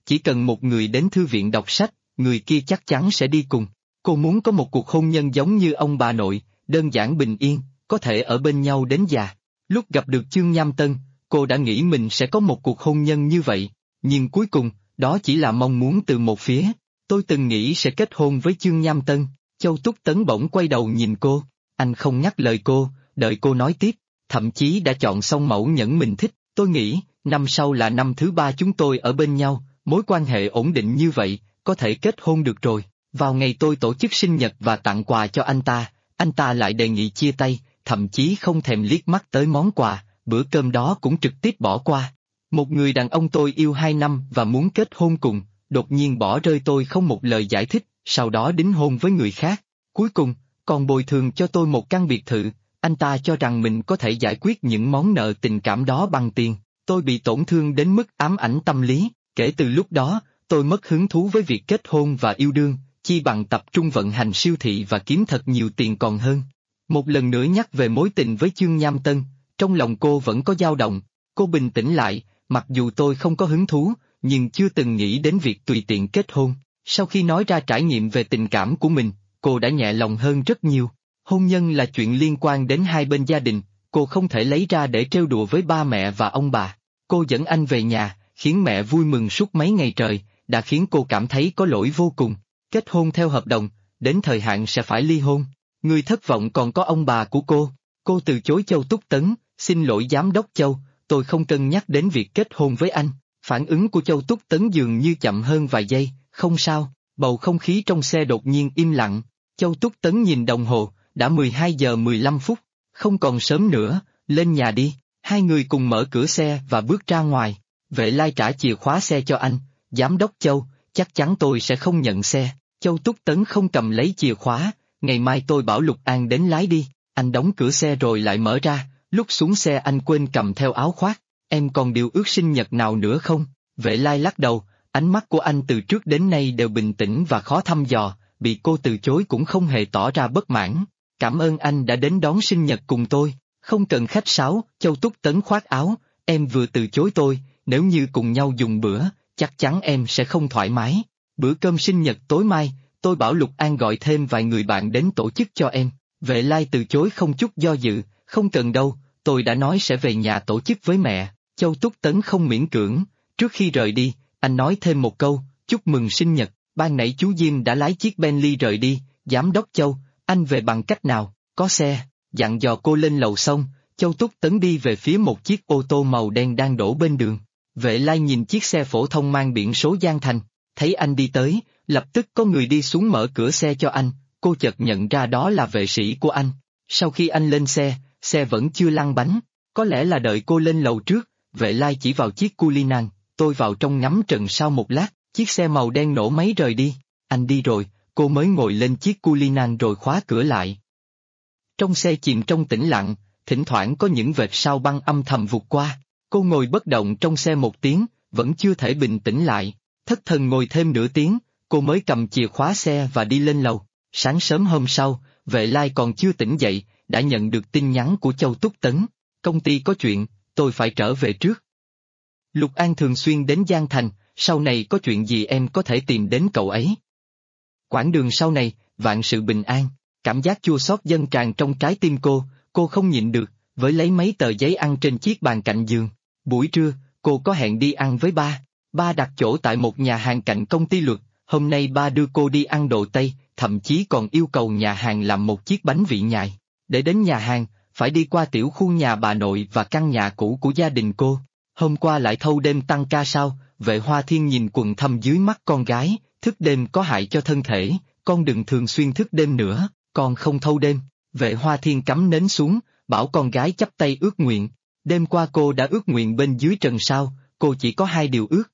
chỉ cần một người đến thư viện đọc sách, người kia chắc chắn sẽ đi cùng. Cô muốn có một cuộc hôn nhân giống như ông bà nội, đơn giản bình yên, có thể ở bên nhau đến già. Lúc gặp được Chương Nham Tân, cô đã nghĩ mình sẽ có một cuộc hôn nhân như vậy, nhưng cuối cùng, đó chỉ là mong muốn từ một phía. Tôi từng nghĩ sẽ kết hôn với Chương Nham Tân. Châu Túc Tấn bỗng quay đầu nhìn cô, anh không nhắc lời cô, đợi cô nói tiếp, thậm chí đã chọn xong mẫu nhẫn mình thích. Tôi nghĩ, năm sau là năm thứ 3 chúng tôi ở bên nhau, mối quan hệ ổn định như vậy, có thể kết hôn được rồi. Vào ngày tôi tổ chức sinh nhật và tặng quà cho anh ta lại đề nghị chia tay, thậm chí không thèm liếc mắt tới món quà, bữa cơm đó cũng trực tiếp bỏ qua. Một người đàn ông tôi yêu 2 năm và muốn kết hôn cùng, đột nhiên bỏ rơi tôi không một lời giải thích, sau đó đính hôn với người khác. Cuối cùng, còn bồi thường cho tôi một căn biệt thự, anh ta cho rằng mình có thể giải quyết những món nợ tình cảm đó bằng tiền. Tôi bị tổn thương đến mức ám ảnh tâm lý, kể từ lúc đó, tôi mất hứng thú với việc kết hôn và yêu đương, chi bằng tập trung vận hành siêu thị và kiếm thật nhiều tiền còn hơn. Một lần nữa nhắc về mối tình với Chương Nham Tân, trong lòng cô vẫn có dao động. Cô bình tĩnh lại, mặc dù tôi không có hứng thú, nhưng chưa từng nghĩ đến việc tùy tiện kết hôn. Sau khi nói ra trải nghiệm về tình cảm của mình, cô đã nhẹ lòng hơn rất nhiều. Hôn nhân là chuyện liên quan đến hai bên gia đình, cô không thể lấy ra để trêu đùa với ba mẹ và ông bà. Cô dẫn anh về nhà, khiến mẹ vui mừng suốt mấy ngày trời, đã khiến cô cảm thấy có lỗi vô cùng. Kết hôn theo hợp đồng, đến thời hạn sẽ phải ly hôn. Người thất vọng còn có ông bà của cô. Cô từ chối Châu Túc Tấn, xin lỗi giám đốc Châu, tôi không cân nhắc đến việc kết hôn với anh. Phản ứng của Châu Túc Tấn dường như chậm hơn vài giây, không sao. Bầu không khí trong xe đột nhiên im lặng. Châu Túc Tấn nhìn đồng hồ, đã 12 giờ 15 phút, không còn sớm nữa, lên nhà đi. Hai người cùng mở cửa xe và bước ra ngoài. Vệ Lai trả chìa khóa xe cho anh, giám đốc Châu, chắc chắn tôi sẽ không nhận xe. Châu Túc Tấn không cầm lấy chìa khóa, ngày mai tôi bảo Lục An đến lái đi. Anh đóng cửa xe rồi lại mở ra, lúc xuống xe anh quên cầm theo áo khoác. Em còn điều ước sinh nhật nào nữa không? Vệ Lai lắc đầu, ánh mắt của anh từ trước đến nay đều bình tĩnh và khó thăm dò, bị cô từ chối cũng không hề tỏ ra bất mãn. Cảm ơn anh đã đến đón sinh nhật cùng tôi, không cần khách sáo. Châu Túc Tấn khoác áo, em vừa từ chối tôi, nếu như cùng nhau dùng bữa, chắc chắn em sẽ không thoải mái. Bữa cơm sinh nhật tối mai, tôi bảo Lục An gọi thêm vài người bạn đến tổ chức cho em. Vệ Lai từ chối không chút do dự, không cần đâu, tôi đã nói sẽ về nhà tổ chức với mẹ. Châu Túc Tấn không miễn cưỡng, trước khi rời đi, anh nói thêm một câu, chúc mừng sinh nhật. Ban nãy chú Diêm đã lái chiếc Bentley rời đi, giám đốc Châu, anh về bằng cách nào? Có xe. Dặn dò cô lên lầu xong, Châu Túc Tấn đi về phía một chiếc ô tô màu đen đang đổ bên đường. Vệ Lai nhìn chiếc xe phổ thông mang biển số Giang Thành, thấy anh đi tới, lập tức có người đi xuống mở cửa xe cho anh, cô chợt nhận ra đó là vệ sĩ của anh. Sau khi anh lên xe, xe vẫn chưa lăn bánh, có lẽ là đợi cô lên lầu trước. Vệ Lai chỉ vào chiếc Cullinan, tôi vào trong ngắm trần sau một lát, chiếc xe màu đen nổ máy rời đi. Anh đi rồi, cô mới ngồi lên chiếc Cullinan rồi khóa cửa lại. Trong xe chìm trong tĩnh lặng, thỉnh thoảng có những vệt sao băng âm thầm vụt qua. Cô ngồi bất động trong xe một tiếng, vẫn chưa thể bình tĩnh lại. Thất thần ngồi thêm nửa tiếng, cô mới cầm chìa khóa xe và đi lên lầu. Sáng sớm hôm sau, Vệ Lai còn chưa tỉnh dậy, đã nhận được tin nhắn của Châu Túc Tấn. Công ty có chuyện, tôi phải trở về trước. Lục An thường xuyên đến Giang Thành, sau này có chuyện gì em có thể tìm đến cậu ấy. Quãng đường sau này, vạn sự bình an, cảm giác chua xót dâng tràn trong trái tim cô không nhịn được, với lấy mấy tờ giấy ăn trên chiếc bàn cạnh giường. Buổi trưa, cô có hẹn đi ăn với ba đặt chỗ tại một nhà hàng cạnh công ty Luật, hôm nay ba đưa cô đi ăn đồ Tây, thậm chí còn yêu cầu nhà hàng làm một chiếc bánh vị nhài. Để đến nhà hàng, phải đi qua tiểu khu nhà bà nội và căn nhà cũ của gia đình cô. Hôm qua lại thâu đêm tăng ca sao? Vệ Hoa Thiên nhìn quầng thâm dưới mắt con gái, thức đêm có hại cho thân thể, con đừng thường xuyên thức đêm nữa, con không thâu đêm. Vệ Hoa Thiên cắm nến xuống, bảo con gái chắp tay ước nguyện. Đêm qua cô đã ước nguyện bên dưới trần sao, cô chỉ có 2 điều ước.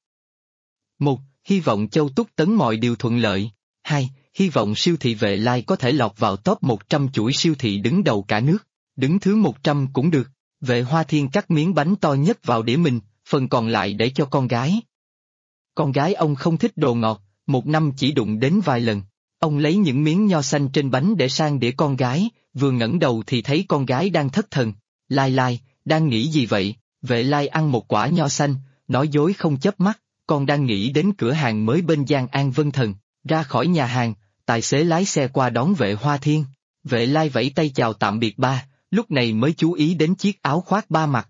1. Hy vọng Châu Túc Tấn mọi điều thuận lợi. 2. Hy vọng siêu thị Vệ Lai có thể lọt vào top 100 chuỗi siêu thị đứng đầu cả nước, đứng thứ 100 cũng được. Vệ Hoa Thiên cắt miếng bánh to nhất vào đĩa mình, phần còn lại để cho con gái. Con gái ông không thích đồ ngọt, một năm chỉ đụng đến vài lần. Ông lấy những miếng nho xanh trên bánh để sang đĩa con gái, vừa ngẩng đầu thì thấy con gái đang thất thần. Lai, đang nghĩ gì vậy? Vệ Lai ăn một quả nho xanh, nói dối không chớp mắt, con đang nghĩ đến cửa hàng mới bên Giang An Vân Thần. Ra khỏi nhà hàng, tài xế lái xe qua đón Vệ Hoa Thiên. Vệ Lai vẫy tay chào tạm biệt ba, lúc này mới chú ý đến chiếc áo khoác ba mặc.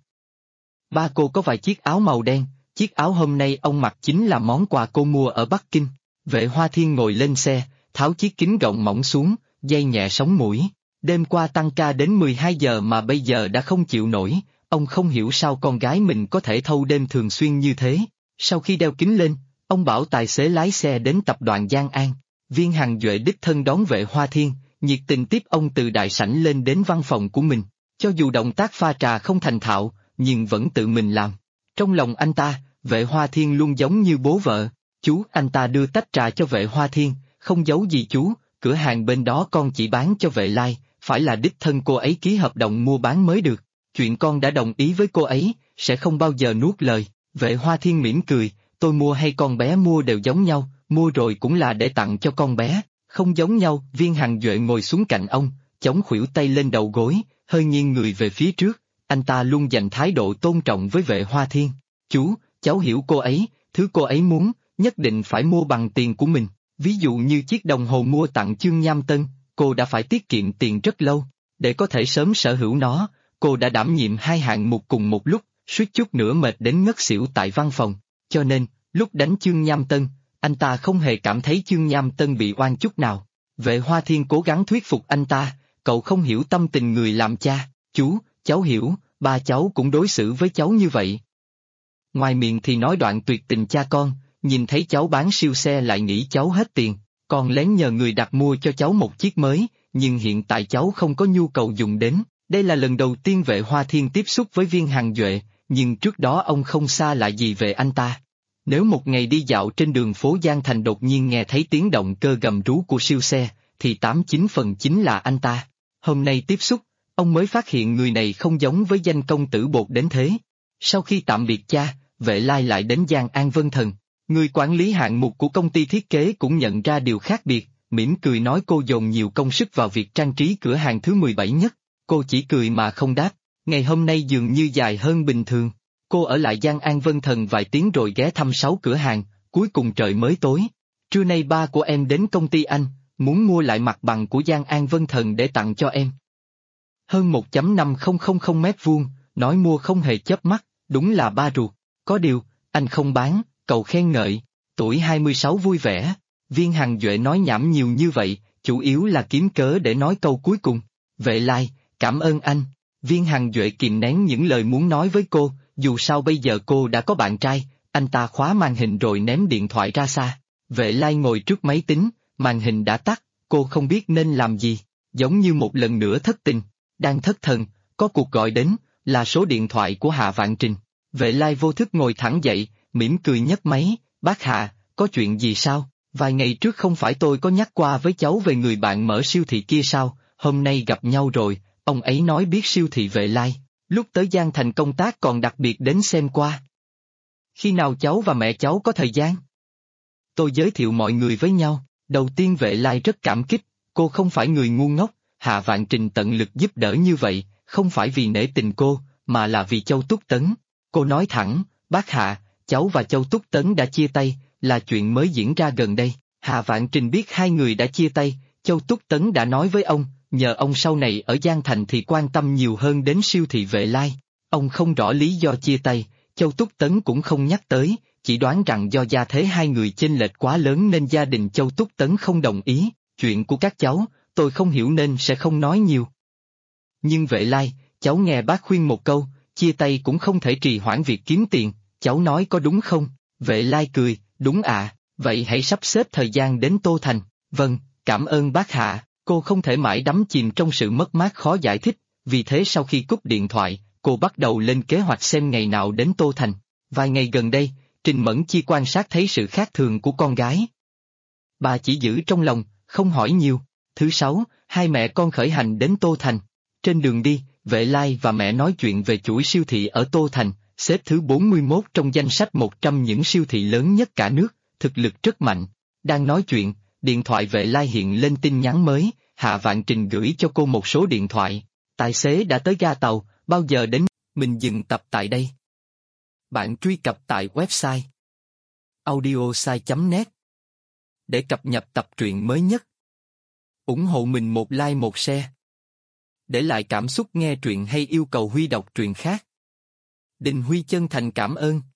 Ba cô có vài chiếc áo màu đen, chiếc áo hôm nay ông mặc chính là món quà cô mua ở Bắc Kinh. Vệ Hoa Thiên ngồi lên xe, tháo chiếc kính gọng mỏng xuống, dây nhẹ sống mũi. Đêm qua tăng ca đến 12 giờ mà bây giờ đã không chịu nổi, ông không hiểu sao con gái mình có thể thâu đêm thường xuyên như thế. Sau khi đeo kính lên, ông bảo tài xế lái xe đến tập đoàn Giang An. Viên Hằng Duệ đích thân đón Vệ Hoa Thiên, nhiệt tình tiếp ông từ đại sảnh lên đến văn phòng của mình. Cho dù động tác pha trà không thành thạo, nhưng vẫn tự mình làm. Trong lòng anh ta, Vệ Hoa Thiên luôn giống như bố vợ. Chú, anh ta đưa tách trà cho Vệ Hoa Thiên, không giấu gì chú, cửa hàng bên đó con chỉ bán cho Vệ Lai, phải là đích thân cô ấy ký hợp đồng mua bán mới được. Chuyện con đã đồng ý với cô ấy, sẽ không bao giờ nuốt lời. Vệ Hoa Thiên mỉm cười, tôi mua hay con bé mua đều giống nhau, mua rồi cũng là để tặng cho con bé, không giống nhau. Viên Hằng Duệ ngồi xuống cạnh ông, chống khuỷu tay lên đầu gối, hơi nghiêng người về phía trước, anh ta luôn dành thái độ tôn trọng với Vệ Hoa Thiên. Chú, cháu hiểu cô ấy, thứ cô ấy muốn, nhất định phải mua bằng tiền của mình, ví dụ như chiếc đồng hồ mua tặng Chương Nham Tân, cô đã phải tiết kiệm tiền rất lâu, để có thể sớm sở hữu nó, cô đã đảm nhiệm 2 hạng mục cùng một lúc, suýt chút nữa mệt đến ngất xỉu tại văn phòng, cho nên, lúc đánh Chương Nham Tân, anh ta không hề cảm thấy Chương Nham Tân bị oan chút nào. Vệ Hoa Thiên cố gắng thuyết phục anh ta, cậu không hiểu tâm tình người làm cha, chú, cháu hiểu, ba cháu cũng đối xử với cháu như vậy. Ngoài miệng thì nói đoạn tuyệt tình cha con, nhìn thấy cháu bán siêu xe lại nghĩ cháu hết tiền, còn lén nhờ người đặt mua cho cháu một chiếc mới, nhưng hiện tại cháu không có nhu cầu dùng đến. Đây là lần đầu tiên Vệ Hoa Thiên tiếp xúc với Viên Hằng Duệ, nhưng trước đó ông không xa lạ gì về anh ta. Nếu một ngày đi dạo trên đường phố Giang Thành đột nhiên nghe thấy tiếng động cơ gầm rú của siêu xe, thì 89% là anh ta. Hôm nay tiếp xúc, ông mới phát hiện người này không giống với danh công tử bột đến thế. Sau khi tạm biệt cha, Vệ Lai lại đến Giang An Vân Thần. Người quản lý hạng mục của công ty thiết kế cũng nhận ra điều khác biệt, mỉm cười nói cô dồn nhiều công sức vào việc trang trí cửa hàng thứ 17 nhất. Cô chỉ cười mà không đáp, ngày hôm nay dường như dài hơn bình thường. Cô ở lại Giang An Vân Thần vài tiếng rồi ghé thăm 6 cửa hàng, cuối cùng trời mới tối. Trưa nay ba của em đến công ty anh, muốn mua lại mặt bằng của Giang An Vân Thần để tặng cho em. Hơn 1,5000 mét vuông, nói mua không hề chớp mắt, đúng là ba ruột. Có điều, anh không bán, cậu khen ngợi, tuổi 26 vui vẻ. Viên Hằng Duệ nói nhảm nhiều như vậy, chủ yếu là kiếm cớ để nói câu cuối cùng. Vệ Lai, cảm ơn anh. Viên Hằng Duệ kìm nén những lời muốn nói với cô, dù sao bây giờ cô đã có bạn trai, anh ta khóa màn hình rồi ném điện thoại ra xa. Vệ Lai ngồi trước máy tính, màn hình đã tắt, cô không biết nên làm gì, giống như một lần nữa thất tình. Đang thất thần, có cuộc gọi đến, là số điện thoại của Hạ Vạn Trình. Vệ Lai vô thức ngồi thẳng dậy, mỉm cười nhấc máy, bác Hạ, có chuyện gì sao? Vài ngày trước không phải tôi có nhắc qua với cháu về người bạn mở siêu thị kia sao, hôm nay gặp nhau rồi, ông ấy nói biết siêu thị Vệ Lai, lúc tới Giang Thành công tác còn đặc biệt đến xem qua. Khi nào cháu và mẹ cháu có thời gian? Tôi giới thiệu mọi người với nhau, đầu tiên Vệ Lai rất cảm kích, cô không phải người ngu ngốc, Hạ Vạn Trình tận lực giúp đỡ như vậy, không phải vì nể tình cô, mà là vì Châu Túc Tấn. Cô nói thẳng, bác Hạ, cháu và Châu Túc Tấn đã chia tay, là chuyện mới diễn ra gần đây. Hạ Vạn Trình biết hai người đã chia tay, Châu Túc Tấn đã nói với ông, nhờ ông sau này ở Giang Thành thì quan tâm nhiều hơn đến siêu thị Vệ Lai. Ông không rõ lý do chia tay, Châu Túc Tấn cũng không nhắc tới, chỉ đoán rằng do gia thế hai người chênh lệch quá lớn nên gia đình Châu Túc Tấn không đồng ý, chuyện của các cháu, tôi không hiểu nên sẽ không nói nhiều. Nhưng Vệ Lai, cháu nghe bác khuyên một câu, chia tay cũng không thể trì hoãn việc kiếm tiền, cháu nói có đúng không? Vệ Lai cười, đúng ạ, vậy hãy sắp xếp thời gian đến Tô Thành. Vâng, cảm ơn bác Hạ. Cô không thể mãi đắm chìm trong sự mất mát khó giải thích, vì thế sau khi cúp điện thoại, cô bắt đầu lên kế hoạch xem ngày nào đến Tô Thành. Vài ngày gần đây, Trình Mẫn Chi quan sát thấy sự khác thường của con gái. Bà chỉ giữ trong lòng, không hỏi nhiều. Thứ sáu, hai mẹ con khởi hành đến Tô Thành. Trên đường đi, Vệ Lai và mẹ nói chuyện về chuỗi siêu thị ở Tô Thành, xếp thứ 41 trong danh sách 100 những siêu thị lớn nhất cả nước, thực lực rất mạnh. Đang nói chuyện, điện thoại Vệ Lai hiện lên tin nhắn mới, Hạ Vạn Trình gửi cho cô một số điện thoại. Tài xế đã tới ga tàu, bao giờ đến? Mình dừng tập tại đây. Bạn truy cập tại website audiosai.net để cập nhật tập truyện mới nhất. Ủng hộ mình một like một share. Để lại cảm xúc nghe truyện hay yêu cầu Huy đọc truyện khác. Đình Huy chân thành cảm ơn.